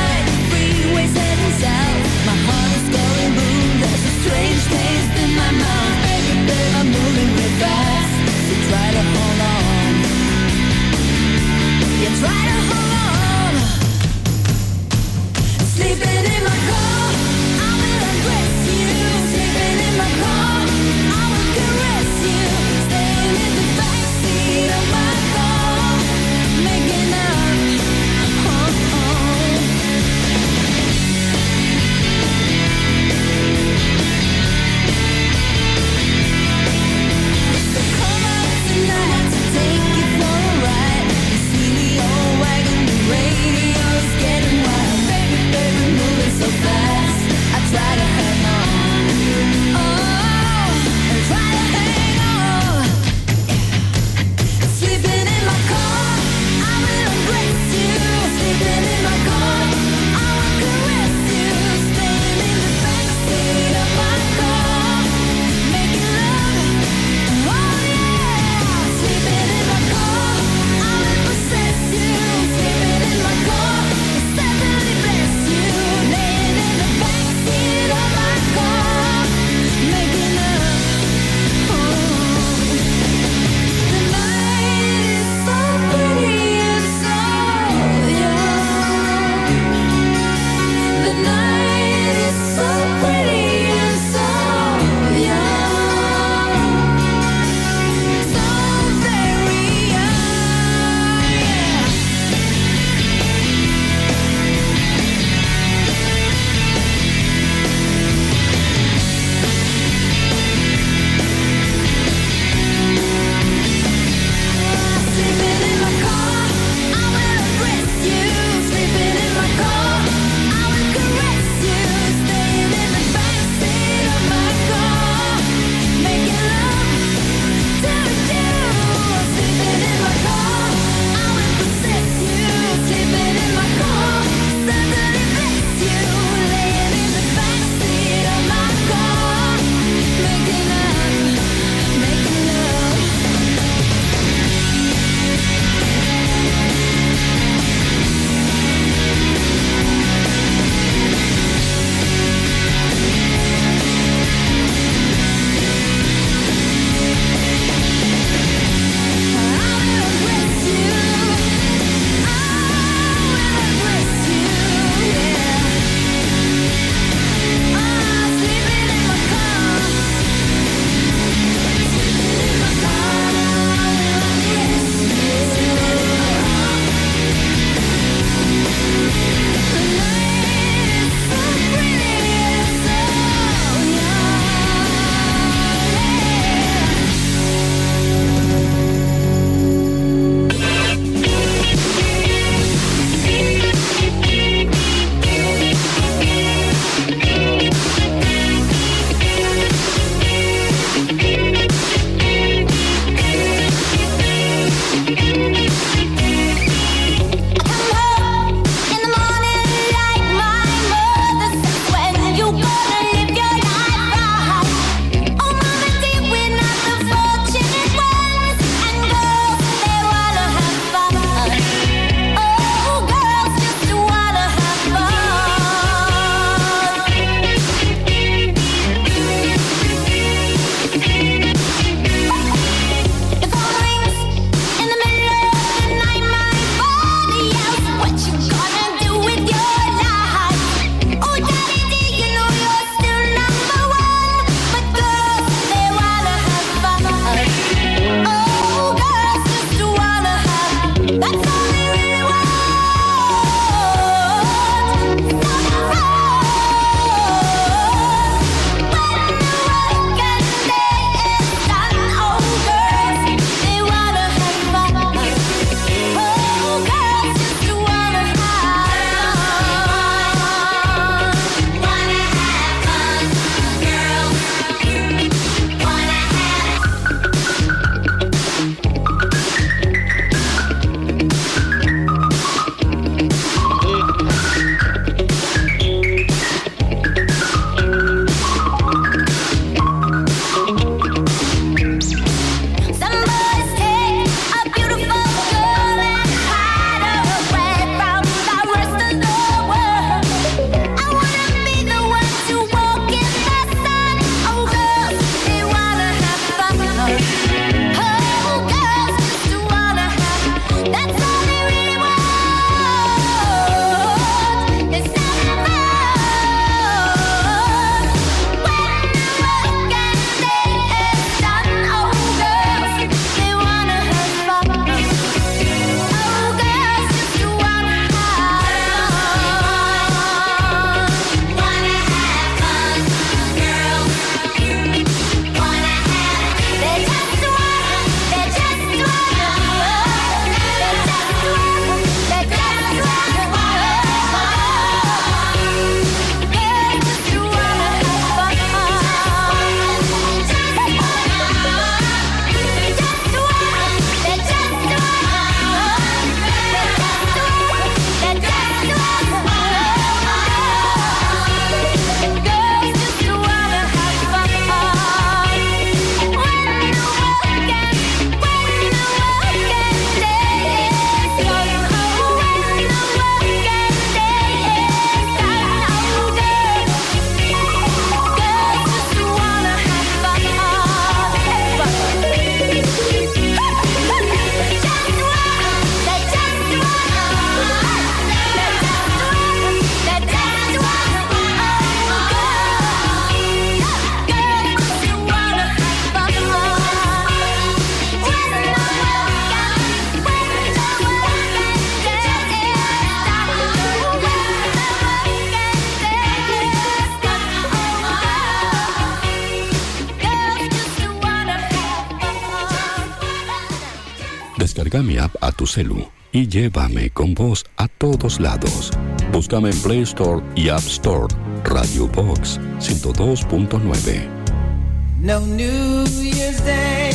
Descarga mi app a tu celu y llévame con vos a todos lados. Búscame en Play Store y App Store. Radio Box ciento dos punto nueve. No New Year's Day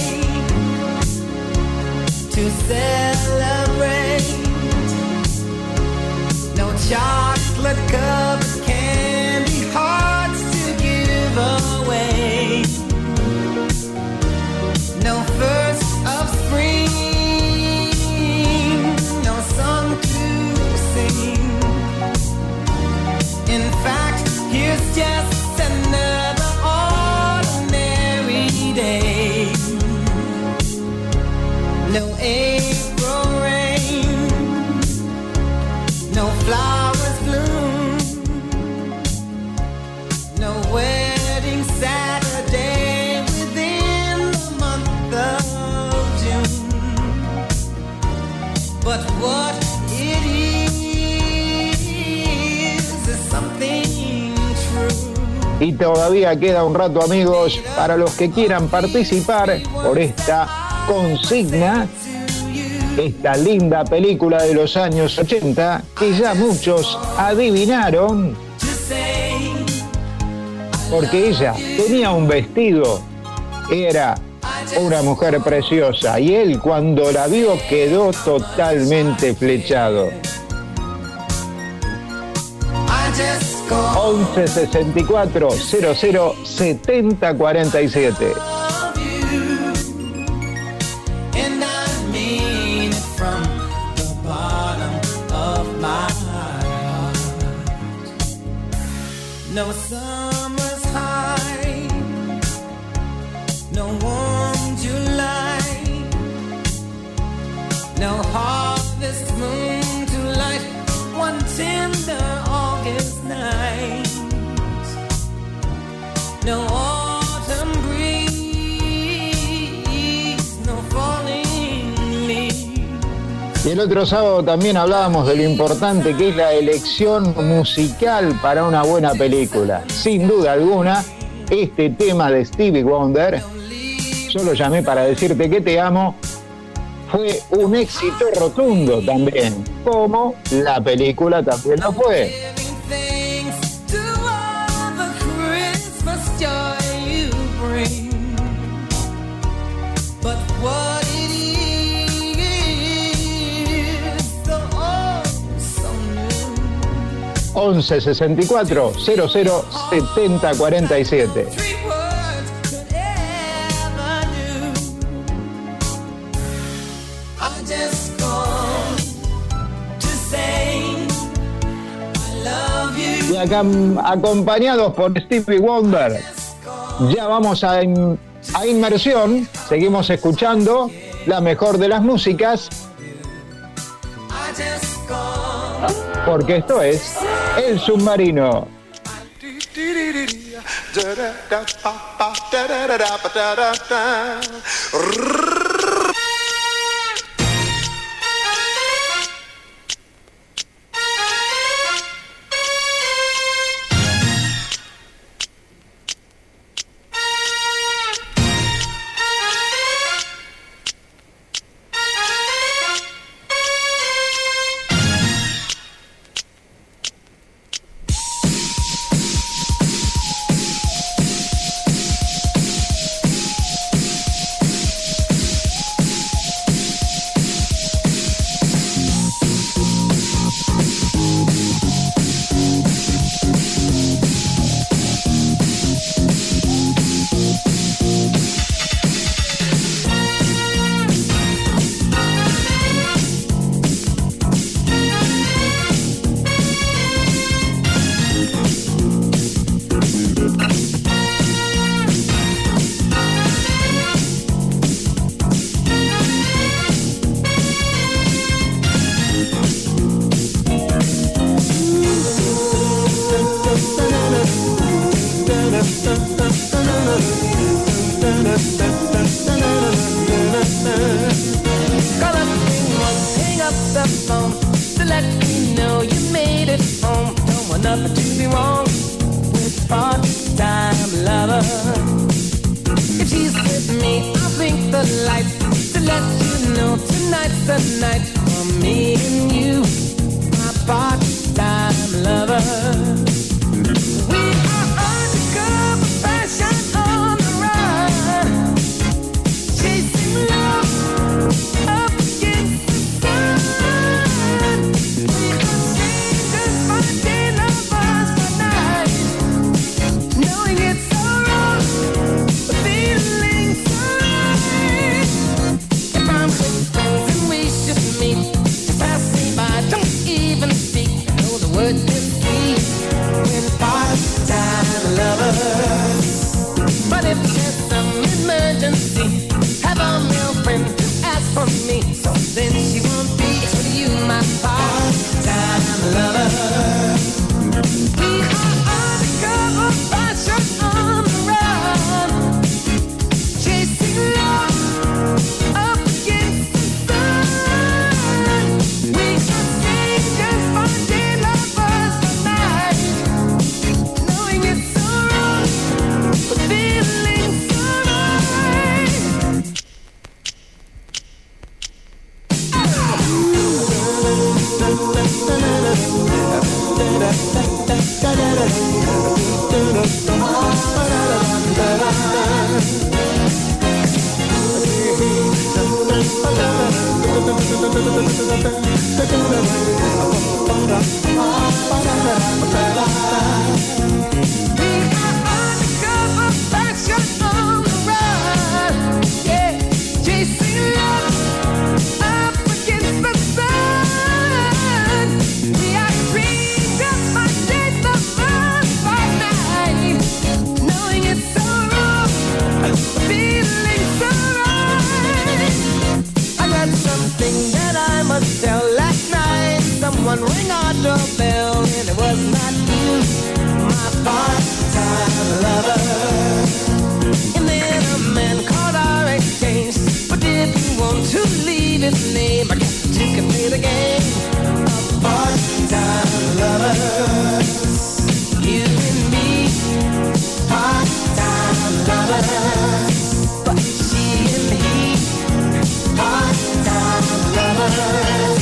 to celebrate. No chocolate cup candy hearts to give away. No first of spring. No song to sing. In fact, here's just another ordinary day. No April rain, no flowers bloom, no wedding Saturday within the month of June. But what it is is something true. Y todavía queda un rato, amigos, para los que quieran participar por esta consigna, esta linda película de los años ochenta que ya muchos adivinaron, porque ella tenía un vestido, era una mujer preciosa, y él cuando la vio quedó totalmente flechado. once sesenta y cuatro cero cero setenta cuarenta y siete. And I mean it from the bottom of my heart. No summer's high, no warm July, no harvest moon to light one tender August night. No autumn breeze, no falling leaves. Y el otro sábado también hablábamos de lo importante que es la elección musical para una buena película. Sin duda alguna, este tema de Stevie Wonder, yo lo llamé para decirte que te amo, fue un éxito rotundo también, como la película también lo fue. Thanks to all the Christmas joy you bring. But what it is, so oh, so new. once sesenta y cuatro cero cero setenta cuarenta y siete. Three words could ever do. I just called to say I love you. Y acá, acompañados por Stevie Wonder, ya vamos a, in- a inmersión, seguimos escuchando la mejor de las músicas, I just called. porque esto es El Submarino. enough to be wrong with part-time lover. If she's with me, I'll blink the lights to let you know tonight's the night for me and you, my part-time lover. We are undercover passion on the run, chasing love up against the sun. We are strangers finding lovers by night, knowing it's so wrong, but feeling so right. If I'm with friends and we should meet, just pass me by, don't even speak. I know the word is sweet. We're part-time lovers. But if there's some emergency, have a male friend to ask for me, so then she won't be to you, my part-time lover. We are undercover passion on the run, chasing love up against the sun. We are strangers finding lovers by night, knowing it's so wrong, but feeling so right. We are undercover passion on the run, yeah, chasing love up against the sun. We are strangers finding lovers by night, knowing it's so wrong, feeling so right. I got something that I must tell. Last night, someone rang our doorbell, and it was not you, my part-time lover. And then a man called our exchange, but didn't want to leave his name. I guess we just can play the game of part-time lovers. You and me, part-time lovers. But she and he, part-time lovers.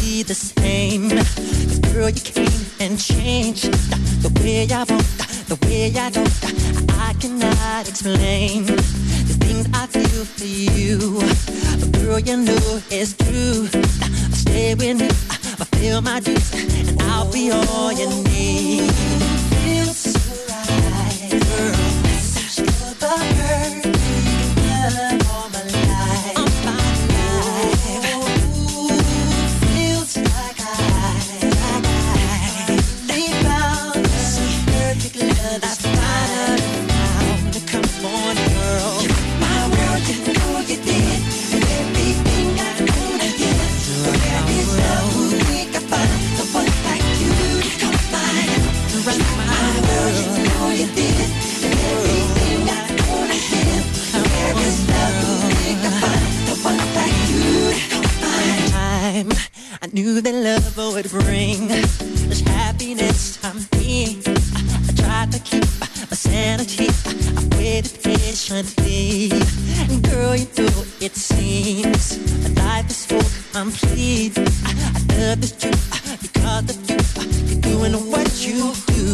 be the same. 'Cause girl, you came and changed the way I want, the way I don't. I cannot explain the things I feel for you. But girl, you know it's true. Stay with me, fulfill my dreams, and I'll be all you need. Feels so right, girl. Search for the perfect love all my life. All my life. Ooh, feels like I, like I, they found the perfect love that's finally found. Come on, girl. My world, you know you did everything I own again. There is no we can find someone like you to come find. My world, you know you did everything I own again. There is no we can find someone like you to come find. I knew that love would bring this happiness to me. I tried to keep my sanity. I waited patiently. And girl, you know it seems my life is so complete. I, I love this truth because of you. You're doing what you do.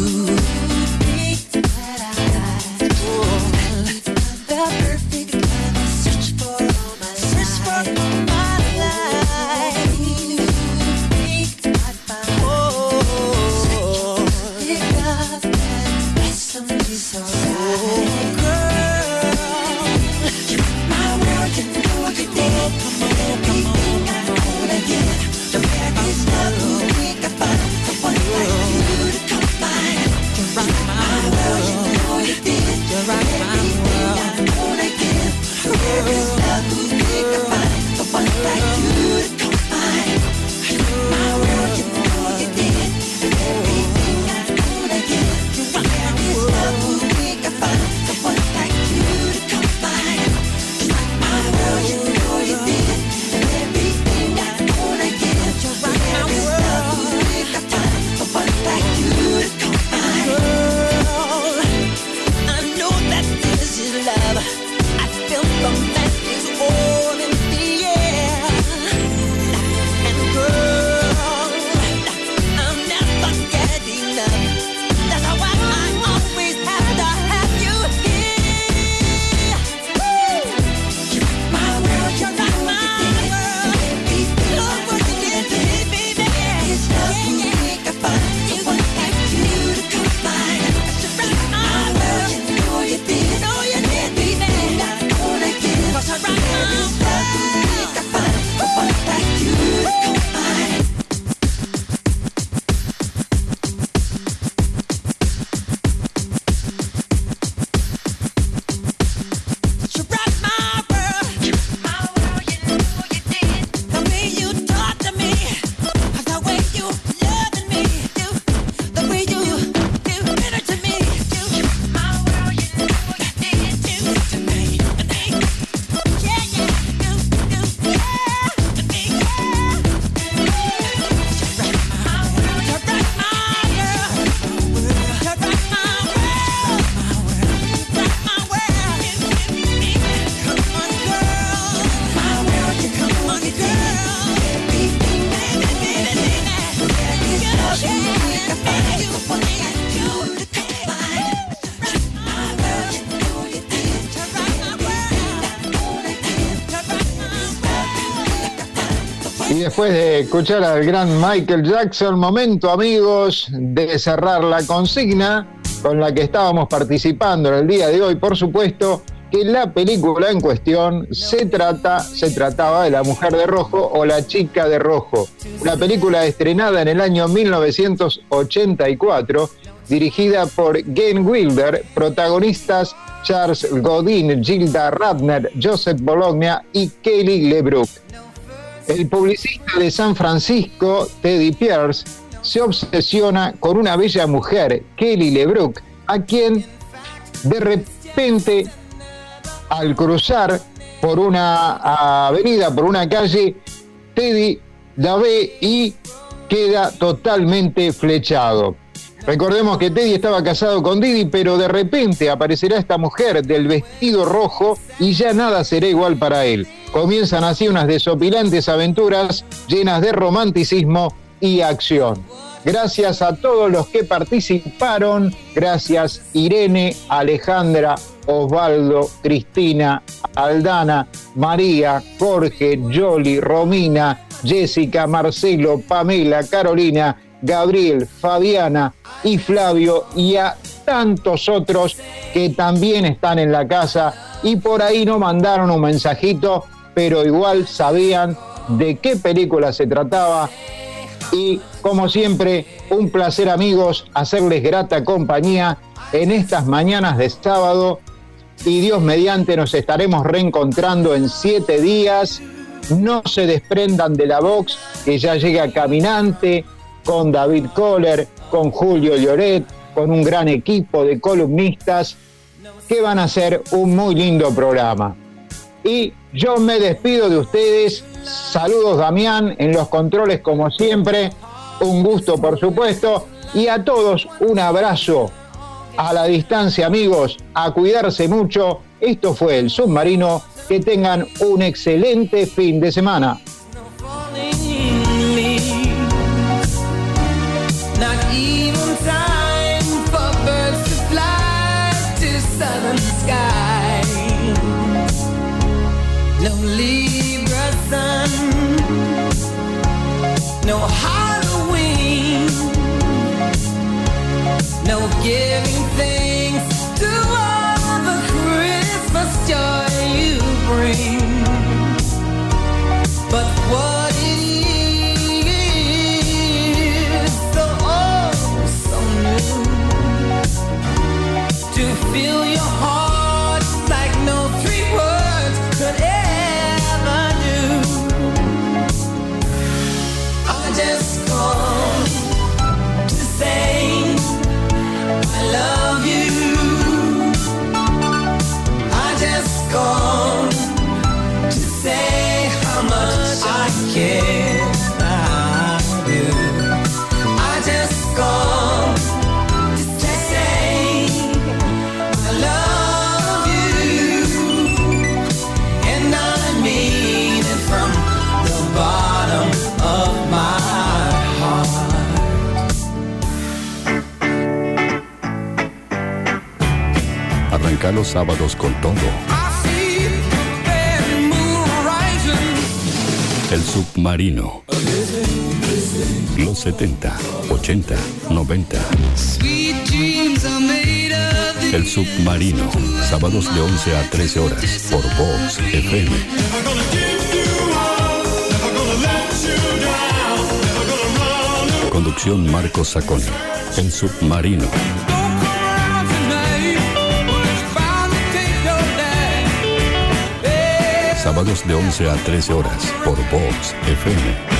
The perfect love I search for all my life. Search for all my life. I found. Oh, big love and blessings so right. Girl, my world, you know you did everything I own again. There is nothing we can find someone like you to come find. You're right, my world, you know you did. You're right, my world. There is nothing we can find someone like you to come find. My world, you know you did everything I own again. There is nothing we can find someone like you to come find. My world, you know you did everything I own again. There is nothing we can find someone like you to come find. Girl, I know that this is love. I feel the magic is all in the air. And girl, I'll never get enough. That's why I always have to have you here. Woo! You're my world, you're not my world. Look what you did to me, baby. There's nothing we can find someone like you to come find. You're my world, you know you did, know you did, baby. Cause you're right, there's nothing we can find someone like you to come find. You rock my world, my world, you know you did. The way you talk to me, the way you loving me, you, the way you, you bitter to me, you, my world, you know you did, you, to me, to me, yeah, yeah, you, you, yeah, to me, yeah. You rock my world, you rock my world, you rock my world, you rock my world, you, you, come on, girl, my world, you come on, girl, everything, baby, baby, baby, you know, yeah, we can find someone like you to come find. My world, you know you did, you rock my world, you rock my world. Y después de escuchar al gran Michael Jackson, momento, amigos, de cerrar la consigna con la que estábamos participando en el día de hoy. Por supuesto que la película en cuestión se trata, se trataba de La Mujer de Rojo o La Chica de Rojo, una película estrenada en el año mil novecientos ochenta y cuatro, dirigida por Gene Wilder, protagonistas Charles Godin, Gilda Radner, Joseph Bologna y Kelly LeBrook. El publicista de San Francisco, Teddy Pierce, se obsesiona con una bella mujer, Kelly LeBrook, a quien de repente, al cruzar por una avenida, por una calle, Teddy la ve y queda totalmente flechado. Recordemos que Teddy estaba casado con Didi, pero de repente aparecerá esta mujer del vestido rojo y ya nada será igual para él. Comienzan así unas desopilantes aventuras llenas de romanticismo y acción. Gracias a todos los que participaron, gracias Irene, Alejandra, Osvaldo, Cristina, Aldana, María, Jorge, Yoli, Romina, Jessica, Marcelo, Pamela, Carolina, Gabriel, Fabiana y Flavio, y a tantos otros que también están en la casa y por ahí no mandaron un mensajito, pero igual sabían de qué película se trataba. Y como siempre, un placer, amigos, hacerles grata compañía en estas mañanas de sábado, y Dios mediante nos estaremos reencontrando en siete días. No se desprendan de la Vox, que ya llega caminante, con David Kohler, con Julio Lloret, con un gran equipo de columnistas que van a hacer un muy lindo programa. Y yo me despido de ustedes. Saludos, Damián, en los controles como siempre. Un gusto, por supuesto. Y a todos un abrazo a la distancia, amigos. A cuidarse mucho. Esto fue El Submarino. Que tengan un excelente fin de semana. No Libra sun, no Halloween, no giving thanks to all the Christmas joy you bring. But what it is, so oh, so new, to feel your heart like no three words could ever. Just called to say I love you. I just called to say how much I care. I do. I just called to say I love you, and I mean it from the bottom of my. Arranca los sábados con todo. El Submarino. Los setenta, ochenta, noventa. El Submarino. Sábados de once a trece horas por Vox F M. Conducción Marcos Saconi. El Submarino. Sábados de once a trece horas por Vox F M.